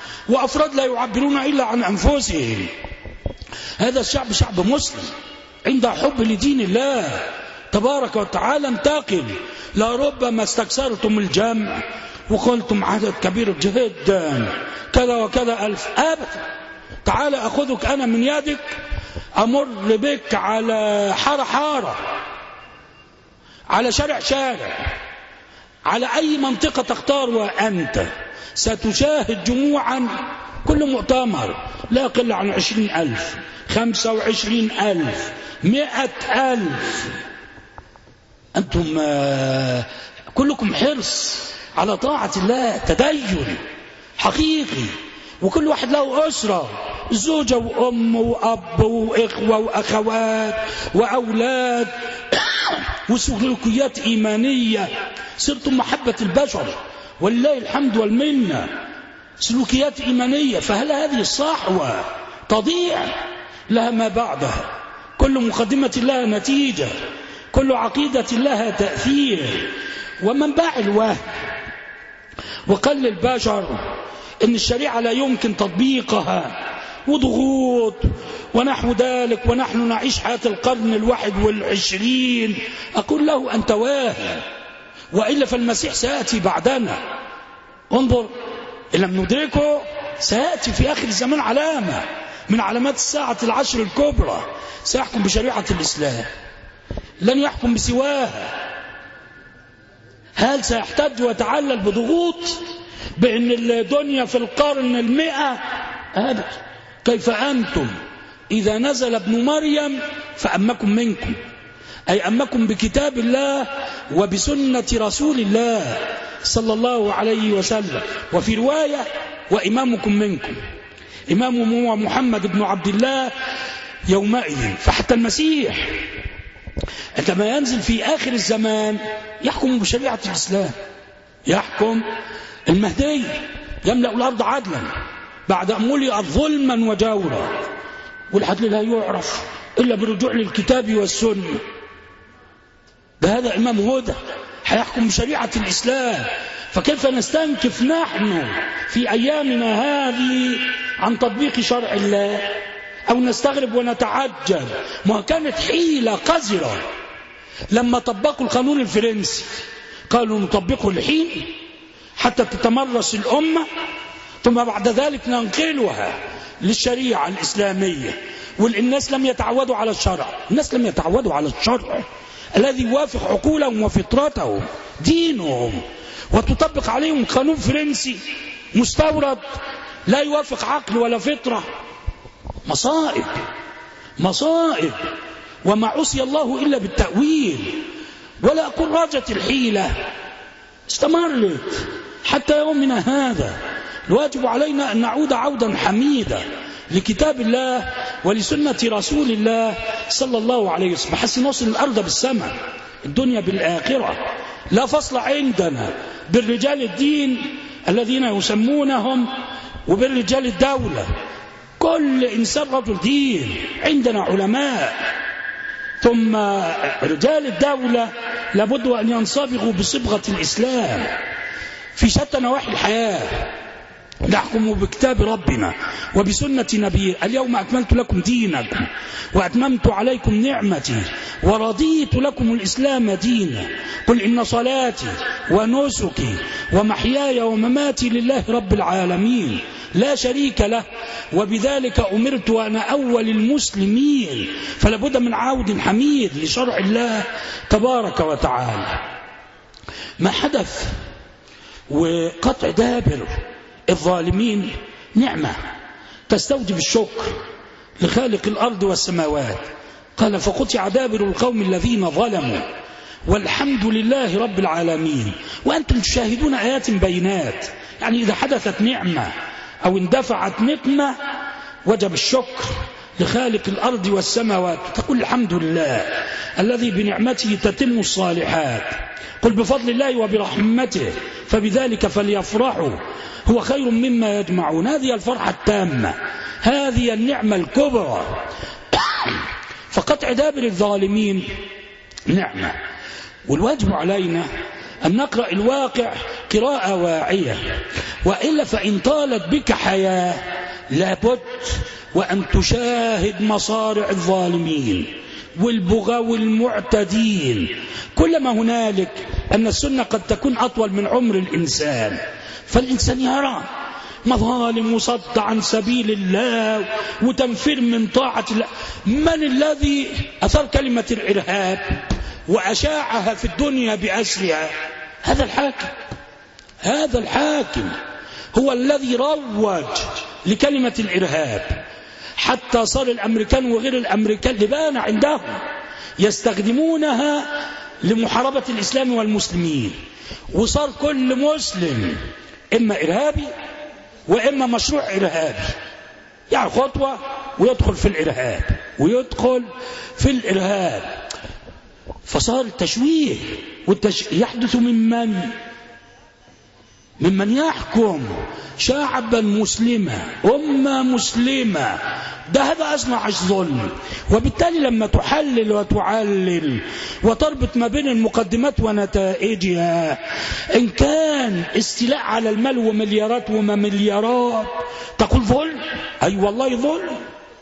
وأفراد لا يعبرون إلا عن أنفسهم. هذا الشعب شعب مسلم عنده حب لدين الله تبارك وتعالى. انتقل لربما استكثرتم الجمع وقلتم عدد كبير جدا كذا وكذا ألف، أبدا. تعال أخذك أنا من يدك أمر بك على حارة على شارع على أي منطقة تختار، وأنت ستشاهد جموعا كل مؤتمر لا يقل عن 20,000 25,000 100,000. أنتم كلكم حرص على طاعة الله، تدين حقيقي، وكل واحد له أسرة، زوجة وأم وأب وإخوة وأخوات وأولاد وسلوكيات إيمانية. صرتم محبة البشر ولله الحمد والمنة، سلوكيات إيمانية. فهل هذه الصحوة تضيع؟ لها ما بعدها. كل مقدمة لها نتيجة، كل عقيدة لها تأثير. ومن باع الوهم وقال للبشر إن الشريعة لا يمكن تطبيقها وضغوط ونحو ذلك، ونحن نعيش حياة القرن 21، أقول له أنت واهم، وإلا فالمسيح سيأتي بعدنا. انظر، إن لم ندركه سيأتي في آخر الزمان علامة من علامات الساعة 10 الكبرى، سيحكم بشريعة الإسلام، لن يحكم بسواها. هل سيحتج ويتعلل بضغوط بأن الدنيا في القرن 100؟ أبدا. كيف أنتم إذا نزل ابن مريم فأمكم منكم، أي أمكم بكتاب الله وبسنة رسول الله صلى الله عليه وسلم. وفي رواية وإمامكم منكم، إمامهم هو محمد بن عبد الله يومئذ. فحتى المسيح عندما ينزل في آخر الزمان يحكم بشريعة الإسلام، يحكم. المهدي يملأ الأرض عدلا بعد أن ملئت ظلما وجورا، والعدل لا يعرف إلا بالرجوع للكتاب والسنة. هذا إمام هدى حيحكم بشريعة الإسلام. فكيف نستنكف نحن في أيامنا هذه عن تطبيق شرع الله، أو نستغرب ونتعجب؟ ما كانت حيلة قذرة لما طبقوا القانون الفرنسي، قالوا نطبقه الحين حتى تتمرس الأمة، ثم بعد ذلك ننقلها للشريعة الإسلامية. والناس لم يتعودوا على الشرع، الناس لم يتعودوا على الشرع الذي يوافق عقولهم وفطرتهم دينهم، وتطبق عليهم قانون فرنسي مستورد لا يوافق عقل ولا فطرة. مصائب. وما عصي الله إلا بالتأويل. ولا أقول راجت الحيلة، استمرت حتى يومنا هذا. الواجب علينا أن نعود عودا حميدا لكتاب الله ولسنة رسول الله صلى الله عليه وسلم، بحيث نصل الأرض بالسماء، الدنيا بالآخرة. لا فصل عندنا بالرجال الدين الذين يسمونهم وبالرجال الدولة. كل إنسان رجل دين، عندنا علماء. ثم رجال الدولة لابد أن ينصبغوا بصبغة الإسلام في شتى نواحي الحياة. نحكم بكتاب ربنا وبسنة نبيه. اليوم أكملت لكم دينكم وأتممت عليكم نعمتي ورضيت لكم الإسلام دينا. قل إن صلاتي ونسكي ومحياي ومماتي لله رب العالمين لا شريك له، وبذلك أمرت وأنا أول المسلمين. فلابد من عود حميد لشرع الله تبارك وتعالى. ما حدث وقطع دابر الظالمين نعمة تستوجب الشكر لخالق الأرض والسماوات. قال فقطع دابر القوم الذين ظلموا والحمد لله رب العالمين. وأنتم تشاهدون آيات بينات، يعني إذا حدثت نعمة أو اندفعت نقمة وجب الشكر لخالق الأرض والسماوات، تقول الحمد لله الذي بنعمته تتم الصالحات. قل بفضل الله وبرحمته فبذلك فليفرحوا هو خير مما يجمعون. هذه الفرحة التامة، هذه النعمة الكبرى. فقطع دابر الظالمين نعمة. والواجب علينا أن نقرأ الواقع قراءة واعية وإلا فإن طالت بك حياة لابد وأن تشاهد مصارع الظالمين والبغاة والمعتدين. كلما هنالك أن السنة قد تكون أطول من عمر الإنسان، فالإنسان يرى مظالم وصد عن سبيل الله وتنفير من طاعة الله. من الذي أثار كلمة الإرهاب وأشاعها في الدنيا بأسرها؟ هذا الحاكم. هذا الحاكم هو الذي روج لكلمة الإرهاب، حتى صار الأمريكان وغير الأمريكان لبان عندهم يستخدمونها لمحاربة الإسلام والمسلمين، وصار كل مسلم إما إرهابي وإما مشروع إرهابي، يعني خطوة ويدخل في الإرهاب ويدخل في الإرهاب. فصار التشويه يحدث ممن يحكم شعبا مسلما أمة مسلمة. ده هذا أصنع الظلم. وبالتالي لما تحلل وتعلل وتربط ما بين المقدمات ونتائجها، إن كان استيلاء على المال ومليارات وما مليارات تقول ظلم، أي والله ظلم.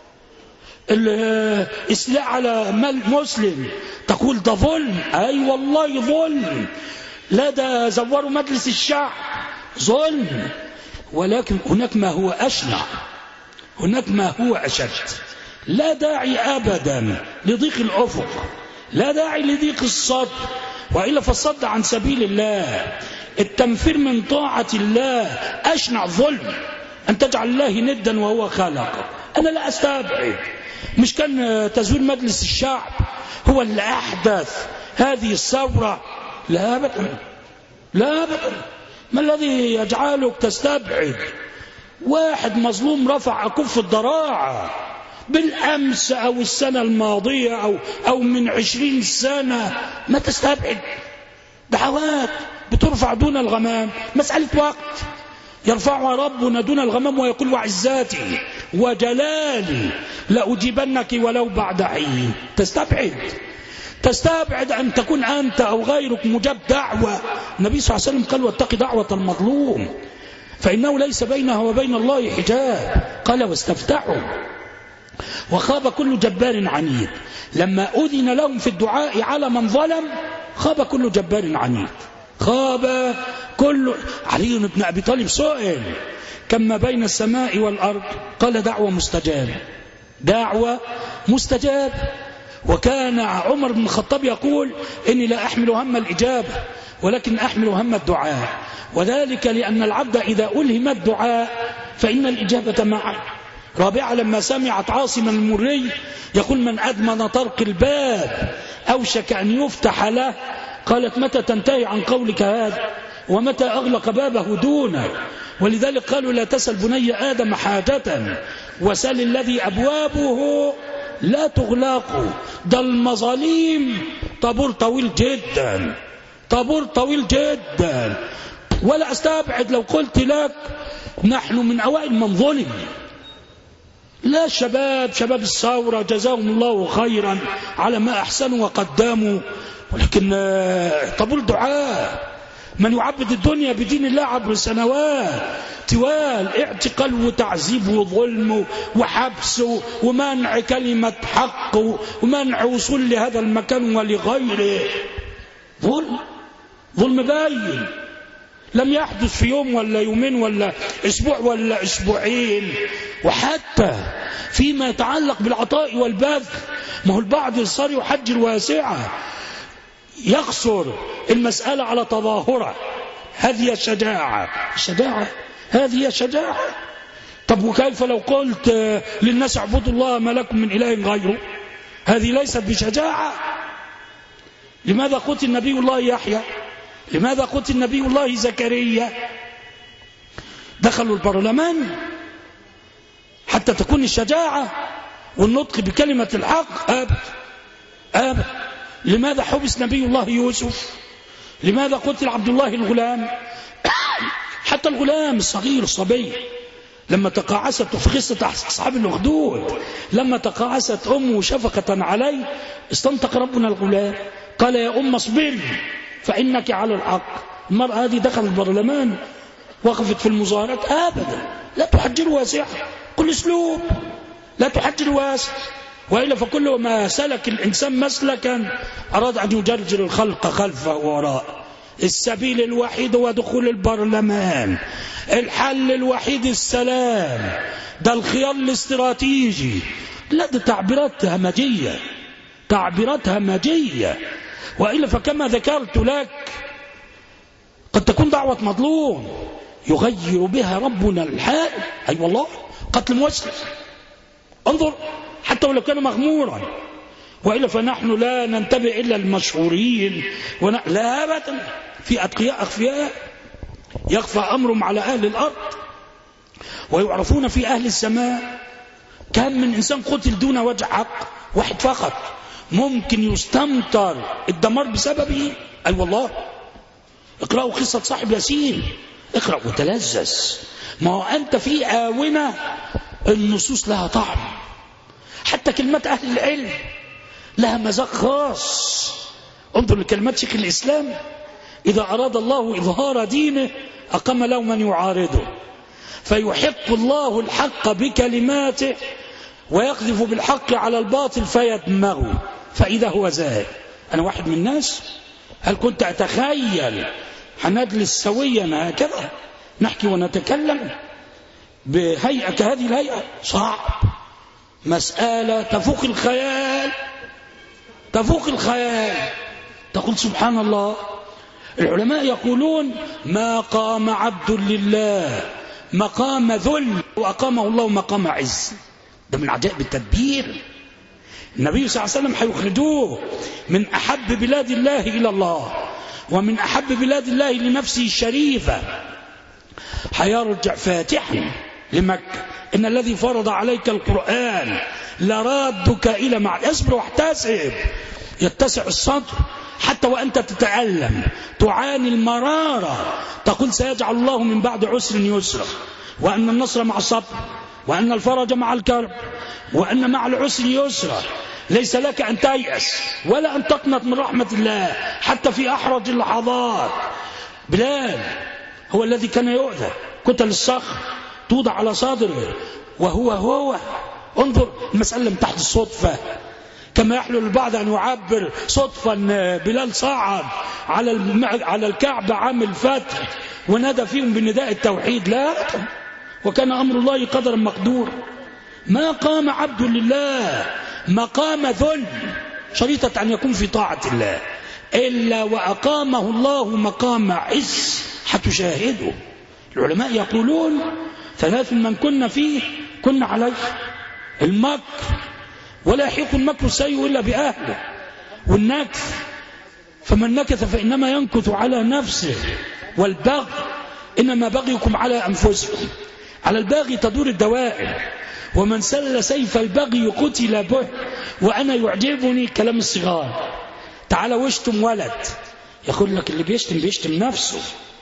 الاستيلاء على مال مسلم تقول ده ظلم، أي والله ظلم. لا ده زوروا مجلس الشعب، ظلم. ولكن هناك ما هو أشنع، هناك ما هو أشد. لا داعي أبدا لضيق الأفق، لا داعي لضيق الصدر، وإلا فالصد عن سبيل الله، التنفير من طاعة الله أشنع ظلم. أن تجعل الله ندا وهو خالق. أنا لا أستبعد، مش كان تزوير مجلس الشعب هو اللي أحدث هذه الثورة؟ لا أبدا، لا أبدا. ما الذي يجعلك تستبعد واحد مظلوم رفع أكف الضراعة بالأمس أو السنة الماضية أو من 20 سنة؟ ما تستبعد. دعوات بترفع دون الغمام، مسألة وقت. يرفعها ربنا دون الغمام ويقول وعزاتي وجلالي لأجيبنك ولو بعد حين. تستبعد أن تكون أنت أو غيرك مجاب دعوة. النبي صلى الله عليه وسلم قال واتق دعوة المظلوم فإنه ليس بينها وبين الله حجاب. قال واستفتحوا وخاب كل جبار عنيد. لما أذن لهم في الدعاء على من ظلم خاب كل جبار عنيد، خاب كل. علي بن أبي طالب سئل كما بين السماء والأرض، قال دعوة مستجابة، دعوة مستجابة. وكان عمر بن الخطاب يقول إني لا أحمل هم الإجابة ولكن أحمل هم الدعاء، وذلك لأن العبد إذا ألهم الدعاء فإن الإجابة معه. رابعا لما سمعت عاصما المري يقول من أدمن طرق الباب أوشك أن يفتح له، قالت متى تنتهي عن قولك هذا ومتى أغلق بابه دونك؟ ولذلك قالوا لا تسل بني آدم حاجة وسل الذي أبوابه لا تغلق. ده المظالم طابور طويل جدا، طابور طويل جدا. ولا أستبعد لو قلت لك نحن من أوائل من ظلم. لا شباب الثورة جزاهم الله خيرا على ما أحسنوا وقدموا، ولكن طابور دعاء من يعبد الدنيا بدين الله عبر سنوات طوال، اعتقال وتعذيب وظلم وحبس ومنع كلمة حق ومنع وصول لهذا المكان ولغيره. ظلم باين لم يحدث في يوم ولا يومين ولا اسبوع ولا اسبوعين. وحتى فيما يتعلق بالعطاء والبذل، ما هو البعض صار يحجر واسعة، يقصر المسألة على تظاهرة. هذه الشجاعة، هذه الشجاعة. طب وكيف لو قلت للناس اعبدوا الله ما لكم من إله غيره؟ هذه ليست بشجاعة. لماذا قتل نبي الله يحيى؟ لماذا قتل نبي الله زكريا؟ دخلوا البرلمان حتى تكون الشجاعة والنطق بكلمة الحق. أبدا. لماذا حبس نبي الله يوسف؟ لماذا قتل عبد الله الغلام؟ حتى الغلام الصغير الصبي لما تقاعست في قصة أصحاب الأخدود، لما تقاعست أمه شفقة عليه استنطق ربنا الغلام قال يا أم اصبري فإنك على الحق. المرأة هذه دخل البرلمان وقفت في المظاهرات؟ أبدا. لا تحجر واسعة، كل أسلوب لا تحجر واسع، وإلا فكل ما سلك الإنسان مسلكا أراد أن يجرجر الخلق خلفه وراء. السبيل الوحيد هو دخول البرلمان، الحل الوحيد السلام، ده الخيار الاستراتيجي. لا، ده تعبيرات همجية، تعبيرات همجية. وإلا فكما ذكرت لك قد تكون دعوة مظلوم يغير بها ربنا الحال. أي والله، قتل مسلم، انظر، حتى ولو كان مغمورا. وإلا فنحن لا ننتبه إلا المشهورين لا أبدا، في أتقياء أخفياء يخفى أمرهم على أهل الأرض ويعرفون في أهل السماء. كم من إنسان قتل دون وجه حق، واحد فقط ممكن يستمطر الدمار بسببه. أي والله، اقرأوا قصة صاحب ياسين، اقرأ وتلذذ. ما هو أنت في آونة النصوص لها طعم، حتى كلمات أهل العلم لها مذاق خاص. انظر لكلمات شيخ الإسلام: إذا أراد الله إظهار دينه أقام له من يعارضه، فيحق الله الحق بكلماته ويقذف بالحق على الباطل فيدمغه فإذا هو زاهد. أنا واحد من الناس، هل كنت أتخيل هنجلس سويا هكذا نحكي ونتكلم بهيئة كهذه الهيئة؟ صعب، مسألة تفوق الخيال، تفوق الخيال. تقول سبحان الله. العلماء يقولون: ما قام عبد لله مقام ذل وأقامه الله مقام عز. ده من عجائب التدبير. النبي صلى الله عليه وسلم حيخرجوه من أحب بلاد الله إلى الله ومن أحب بلاد الله لنفسه الشريفة، حيرجع فاتحا لمكة: إن الذي فرض عليك القرآن لرادك إلى معاد. اصبر واحتسب، يتسع الصدر حتى وأنت تتألم، تعاني المرارة، تقول: سيجعل الله من بعد عسر يسرا، وأن النصر مع الصبر، وأن الفرج مع الكرب، وأن مع العسر يسرا. ليس لك أن تيأس ولا أن تقنط من رحمة الله حتى في أحرج اللحظات. بلال هو الذي كان يؤذى، كتل الصخر توضع على صدره وهو انظر، المسألة لم تحدث صدفة كما يحلو البعض أن يعبر صدفة أن بلال صعد على الكعبة عام الفتح ونادى فيهم بنداء التوحيد. لا، وكان أمر الله قدرا مقدورا. ما قام عبد لله مقام ذل شريطة أن يكون في طاعة الله إلا وأقامه الله مقام عز حتشاهده. العلماء يقولون: ثلاث من كنا فيه كنا عليه: المكر، ولا يحيق المكر السيء إلا بأهله، والنكث، فمن نكث فإنما ينكث على نفسه، والبغي، إنما بغيكم على أنفسكم. على الباغي تدور الدوائر، ومن سل سيف البغي قتل به. وأنا يعجبني كلام الصغار: تعال واشتم ولد، يقول لك اللي بيشتم نفسه.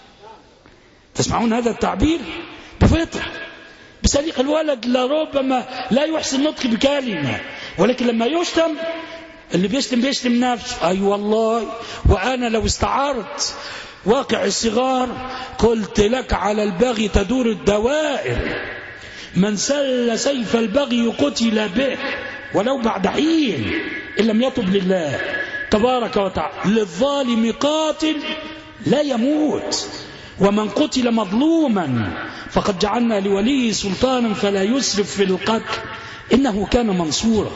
تسمعون هذا التعبير؟ بفطر، بسليق الولد لربما لا يحسن نطق بكلمة، ولكن لما يشتم اللي بيشتم نفسه. أي والله. وأنا لو استعرت واقع الصغار قلت لك: على البغي تدور الدوائر، من سل سيف البغي قتل به ولو بعد حين إن لم يتب لله تبارك وتعالى. للظالم قاتل لا يموت، ومن قتل مظلوما فقد جعلنا لوليه سلطانا فلا يسرف في القتل إنه كان منصورا.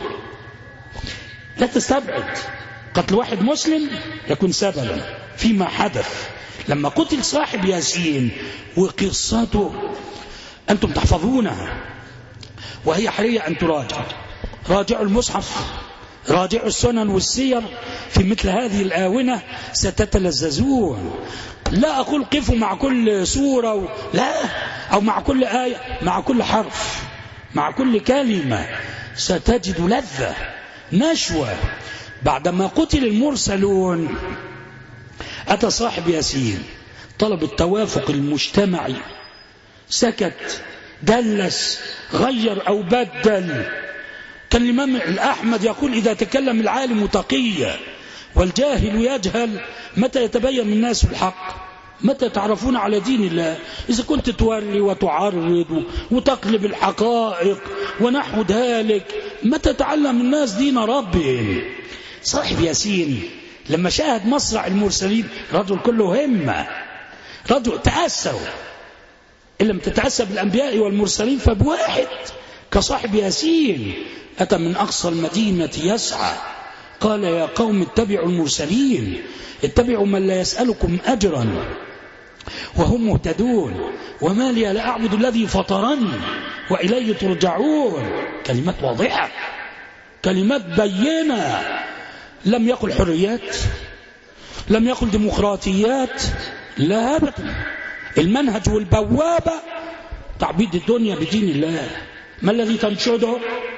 لا تستبعد قتل واحد مسلم يكون سببا فيما حدث. لما قتل صاحب ياسين وقصته أنتم تحفظونها، وهي حرية أن تراجع. راجعوا المصحف، راجعوا السنن والسير في مثل هذه الآونة ستتلذذون. لا أقول قفوا مع كل سورة لا، أو مع كل آية، مع كل حرف، مع كل كلمة ستجد لذة، نشوة. بعدما قتل المرسلون أتى صاحب ياسين طلب التوافق المجتمعي، سكت، دلس، غير أو بدل. كان الإمام الأحمد يقول: إذا تكلم العالم تقيا والجاهل يجهل متى يتبين الناس الحق. متى تعرفون على دين الله؟ إذا كنت تولي وتعرض وتقلب الحقائق ونحو ذلك، متى تعلم الناس دين ربهم؟ صاحب ياسين لما شاهد مصرع المرسلين رجل كله همة، رجل تأسوا، إن لم تتأسى بالأنبياء والمرسلين فبواحد كصاحب ياسين أتى من أقصى المدينة يسعى، قال يا قوم اتبعوا المرسلين، اتبعوا من لا يسألكم أجرا وهم مهتدون، وما لي لا أعبد الذي فطرني وإليه ترجعون. كلمات واضحة، كلمات بينة، لم يقل حريات، لم يقل ديمقراطيات، لا أبدا. المنهج والبوابة تعبيد الدنيا بدين الله. ما الذي تنشده؟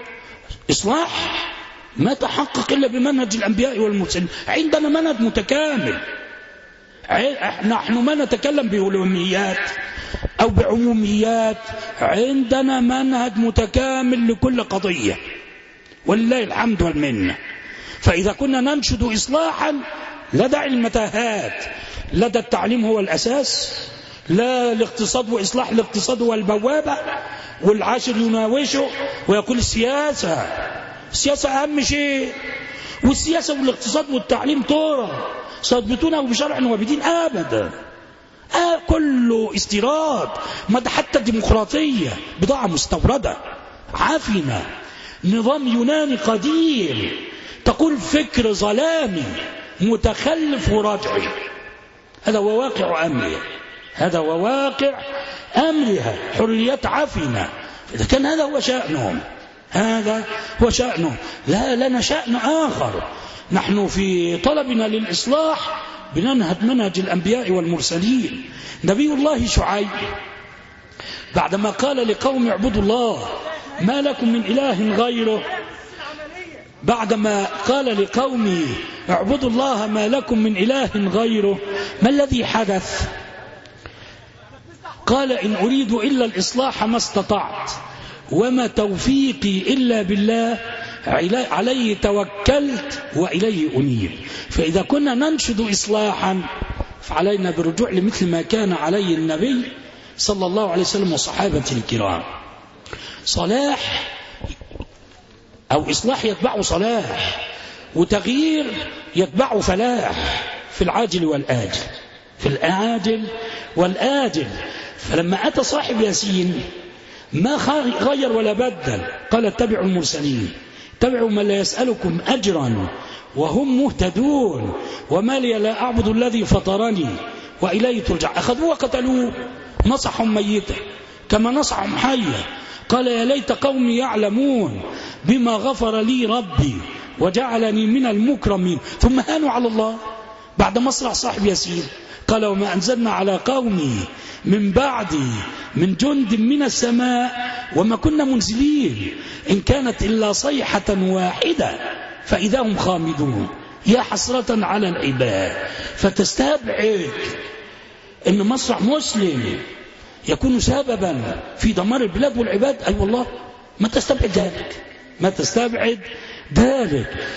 إصلاح ما تحقق إلا بمنهج الأنبياء والمرسلين. عندنا منهج متكامل، نحن ما نتكلم بعلوميات أو بعموميات، عندنا منهج متكامل لكل قضية ولله الحمد والمنة. فإذا كنا ننشد إصلاحا لا داعي المتاهات، لدى التعليم هو الأساس، لا الاقتصاد وإصلاح الاقتصاد هو البوابة، والعاشر يناوشه ويقول السياسة أهم شيء، والسياسة والاقتصاد والتعليم طورة سيضبطونه بشرع وبدين أبدا. كله استيراد، ما ده حتى الديمقراطية بضاعة مستوردة عفنة، نظام يوناني قديم، تقول فكر ظلامي متخلف ورجعي. هذا هو واقع أمرها، هذا هو واقع أمرها، حريات عفنة. إذا كان هذا هو شأنهم، هذا هو شأنه، لا لنا شأن آخر. نحن في طلبنا للإصلاح بننهج منهج الأنبياء والمرسلين. نبي الله شعيب بعدما قال لقوم اعبدوا الله ما لكم من إله غيره، بعدما قال لقومه اعبدوا الله ما لكم من إله غيره، ما الذي حدث؟ قال إن أريد إلا الإصلاح ما استطعت وما توفيقي إلا بالله عليه توكلت وإليه أنيب. فإذا كنا ننشد إصلاحا فعلينا بالرجوع لمثل ما كان عليه النبي صلى الله عليه وسلم وصحابته الكرام. صلاح أو إصلاح يتبعه صلاح، وتغيير يتبعه فلاح في العاجل والآجل، في العاجل والآجل. فلما أتى صاحب ياسين ما غير ولا بدل، قال اتبعوا المرسلين، اتبعوا من لا يسألكم أجرا وهم مهتدون، وما لي لا أعبد الذي فطرني وإليه ترجع. أخذوه وقتلوه، نصحهم ميتا كما نصحهم حيا. قال يا ليت قومي يعلمون بما غفر لي ربي وجعلني من المكرمين. ثم هانوا على الله بعد مصرع صاحب ياسين. قال وما أنزلنا على قومي من بعدي من جند من السماء وما كنا منزلين إن كانت إلا صيحة واحدة فإذا هم خامدون. يا حسرة على العباد. فتستبعد أن مصرع مسلم يكون سببا في دمار البلاد والعباد؟ أي والله ما تستبعد ذلك، ما تستبعد ذلك.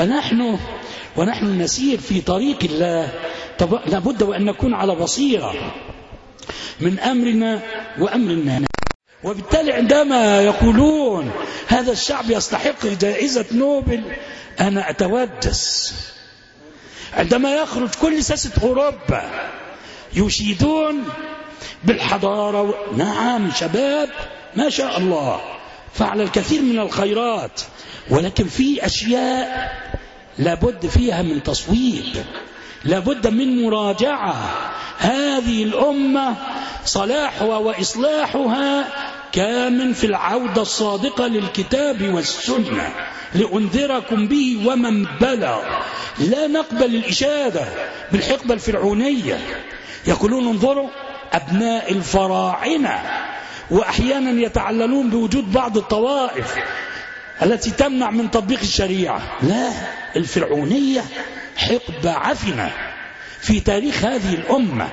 ونحن نسير في طريق الله لابد وأن نكون على بصيرة من أمرنا وأمر الناس. وبالتالي عندما يقولون هذا الشعب يستحق جائزة نوبل أنا أتوجس. عندما يخرج كل ساسة أوروبا يشيدون بالحضارة نعم شباب ما شاء الله فعل الكثير من الخيرات، ولكن في أشياء لابد فيها من تصويب، لابد من مراجعة. هذه الأمة صلاحها وإصلاحها كامن في العودة الصادقة للكتاب والسنة لأنذركم به ومن بلغ. لا نقبل الإشادة بالحقبة الفرعونية. يقولون انظروا أبناء الفراعنة، وأحيانا يتعللون بوجود بعض الطوائف التي تمنع من تطبيق الشريعة. لا، الفرعونية حقبة عفنة في تاريخ هذه الأمة،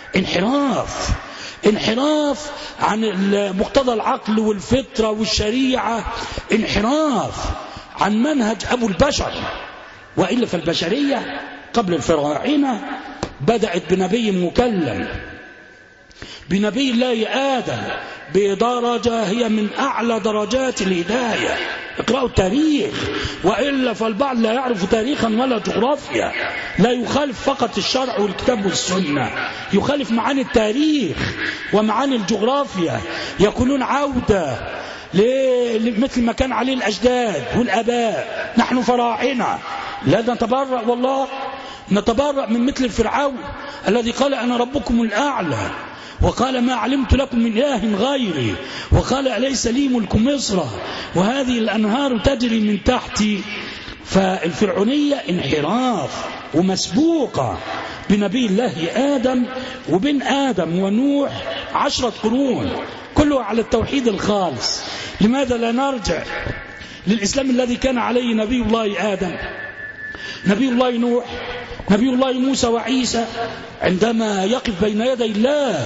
انحراف عن مقتضى العقل والفطرة والشريعة، انحراف عن منهج أبو البشر. وإلا فالبشرية قبل الفراعنة بدأت بنبي مكلم، بنبي الله آدم، بدرجة هي من أعلى درجات الهداية. اقرأوا التاريخ، وإلا فالبعض لا يعرف تاريخا ولا جغرافيا، لا يخالف فقط الشرع والكتاب والسنة، يخالف معاني التاريخ ومعاني الجغرافيا، يكونون عودة مثل ما كان عليه الأجداد والآباء. نحن فراعنة، لا نتبرأ والله، نتبرأ من مثل فرعون الذي قال أنا ربكم الأعلى، وقال ما علمت لكم من إله غيري، وقال أليس لي ملك مصر وهذه الأنهار تجري من تحتي. فالفرعونية انحراف ومسبوقة بنبي الله آدم، وبين آدم ونوح 10 قرون كله على التوحيد الخالص. لماذا لا نرجع للإسلام الذي كان عليه نبي الله آدم، نبي الله نوح، نبي الله موسى وعيسى، عندما يقف بين يدي الله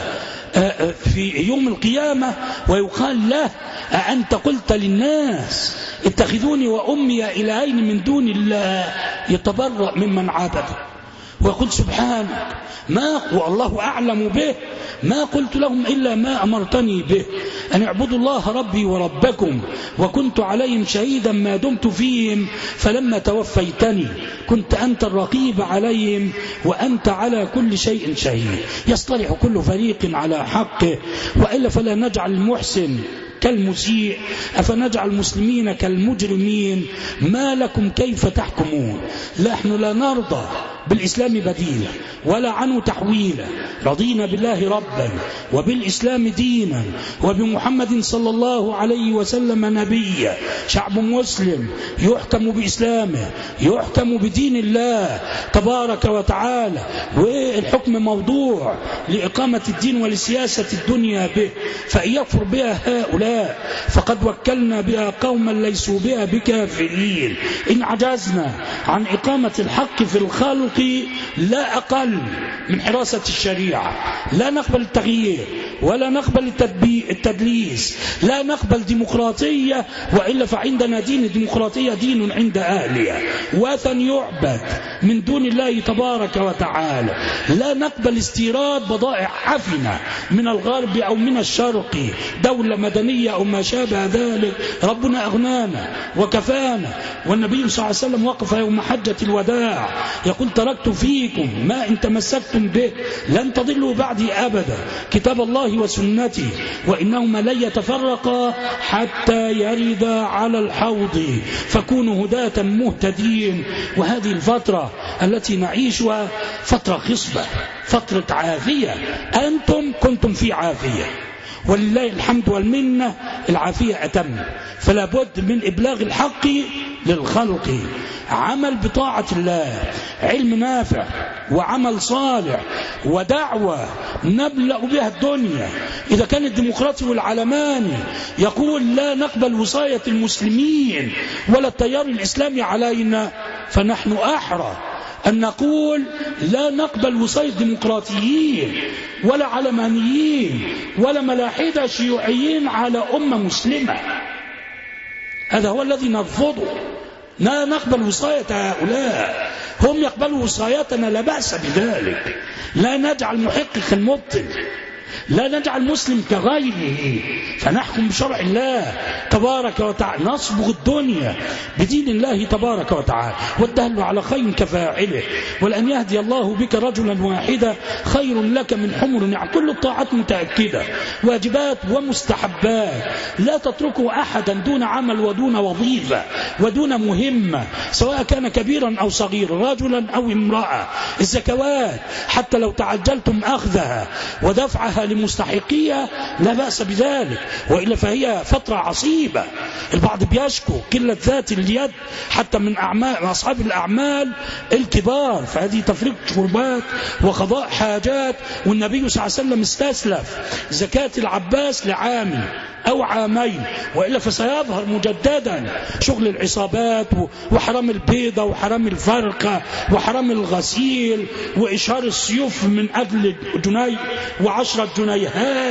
في يوم القيامة ويقال له أأنت قلت للناس اتخذوني وأمي إلهين من دون الله، يتبرأ ممن عبده ويقول سبحانك ما والله أعلم به ما قلت لهم إلا ما أمرتني به أن اعبدوا الله ربي وربكم وكنت عليهم شهيدا ما دمت فيهم فلما توفيتني كنت أنت الرقيب عليهم وأنت على كل شيء شهيد. يصطلح كل فريق على حقه، وإلا فلا نجعل المحسن كالمسيء، أفنجعل المسلمين كالمجرمين، ما لكم كيف تحكمون. نحن لا نرضى بالإسلام بديلا ولا عنه تحويلا، رضينا بالله ربا وبالإسلام دينا وبمحمد صلى الله عليه وسلم نبيا. شعب مسلم يحكم بإسلامه، يحكم بدين الله تبارك وتعالى، والحكم موضوع لإقامة الدين ولسياسة الدنيا به، فإن يكفر بها هؤلاء فقد وكلنا بها قوما ليسوا بها بكافرين. إن عجزنا عن إقامة الحق في الخلق لا أقل من حراسة الشريعة، لا نقبل التغيير ولا نقبل التدليس، لا نقبل ديمقراطية، وإلا فعندنا دين الديمقراطية دين عند أهلها وثن يعبد من دون الله تبارك وتعالى. لا نقبل استيراد بضائع عفنة من الغرب أو من الشرق، دولة مدنية أو ما شابه ذلك. ربنا أغنانا وكفانا، والنبي صلى الله عليه وسلم وقف يوم حجة الوداع يقول تركت فيكم ما إن تمسكتم به لن تضلوا بعدي أبدا، كتاب الله وسنتي، وإنهما لن يتفرقا حتى يردا على الحوض، فكونوا هداة مهتدين. وهذه الفترة التي نعيشها فترة خصبة، فترة عافية، أنتم كنتم في عافية ولله الحمد والمنة، العافية أتم، فلا بد من إبلاغ الحق للخلق، عمل بطاعة الله، علم نافع وعمل صالح ودعوة نبلغ بها الدنيا. إذا كان الديمقراطي والعلماني يقول لا نقبل وصاية المسلمين ولا التيار الإسلامي علينا، فنحن أحرى أن نقول لا نقبل وصاية ديمقراطيين ولا علمانيين ولا ملاحدة شيوعيين على أمة مسلمة. هذا هو الذي نرفضه، لا نقبل وصاية هؤلاء، هم يقبلوا وصايتنا لا بأس بذلك. لا نجعل محقق المبطل، لا نجعل مسلم كغيره، فنحكم بشرع الله تبارك وتعالى، نصبغ الدنيا بدين الله تبارك وتعالى. والدل على خير كفاعله، ولأن يهدي الله بك رجلا واحدا خير لك من حمر النعم. كل الطاعات متأكدة، واجبات ومستحبات، لا تتركوا أحدا دون عمل ودون وظيفة ودون مهمة، سواء كان كبيرا أو صغيرا، رجلا أو امرأة. الزكوات حتى لو تعجلتم أخذها ودفعها لمستحقية لا بأس بذلك، وإلا فهي فترة عصيبة. البعض بيشكو قلة ذات اليد حتى من أصحاب الأعمال الكبار، فهذه تفريق كربات وقضاء حاجات. والنبي صلى الله عليه وسلم استسلف زكاة العباس لعام أو عامين، وإلا فسيظهر مجددا شغل العصابات وحرام البيضة وحرام الفرقة وحرام الغسيل وإشهار السيوف من أجل جنيه و10 جنيهات.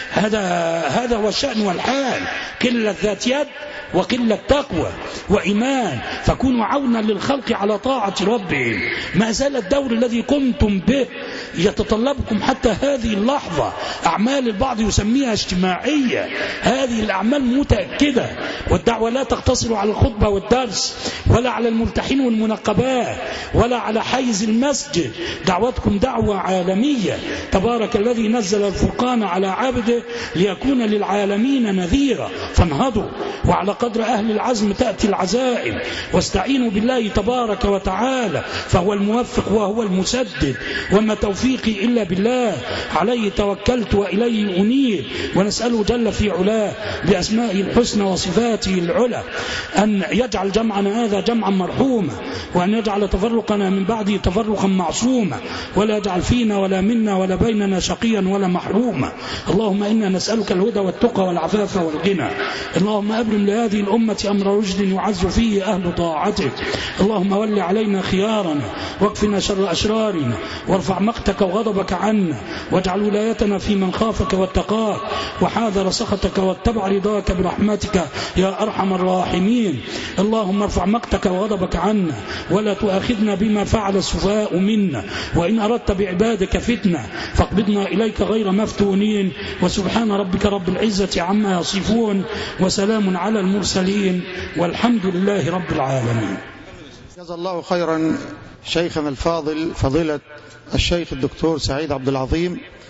هذا هو الشأن والحال، قلة ذات يد وقلة تقوى وإيمان. فكونوا عونا للخلق على طاعة ربهم. ما زال الدور الذي قمتم به يتطلبكم حتى هذه اللحظة أعمال البعض يسميها اجتماعية، هذه الأعمال متأكدة، والدعوة لا تقتصر على الخطبة والدرس ولا على الملتحين والمنقبات ولا على حيز المسجد، دعوتكم دعوة عالمية. تبارك الذي نزل الفرقان على عبده ليكون للعالمين نذيرا، فانهضوا وعلى قدر أهل العزم تأتي العزائم، واستعينوا بالله تبارك وتعالى فهو الموفق وهو المسدد، وما توفيقي إلا بالله، عليه توكلت وإليه أنيب، ونسأله جل في علاه بأسمائه الحسنى وصفاته العلى أن يجعل جمعنا هذا جمعا مرحوما، وأن يجعل تفرقنا من بعده تفرقا معصوما، ولا يجعل فينا ولا منا ولا بيننا شقيا ولا محروما. اللهم إنا نسألك الهدى والتقى والعفاف والغنى. اللهم أبرم لهذه الأمة أمر رشد يعز فيه أهل طاعتك. اللهم ول علينا خيارنا واكفنا شر أشرارنا، وارفع مقتك وغضبك عنا، واجعل ولايتنا في من خافك واتقاك وحاذر سخطك واتبع رضاك برحمتك يا أرحم الراحمين. اللهم ارفع مقتك وغضبك عنا، ولا تؤاخذنا بما فعل السفهاء منا، وإن أردت بعبادك فتنة فاقبضنا إليك غير مفتونين. وسبحان ربك رب العزة عما يصفون، وسلام على المرسلين، والحمد لله رب العالمين. جزا الله خيرا شيخنا الفاضل فضيلة الشيخ الدكتور سعيد عبد العظيم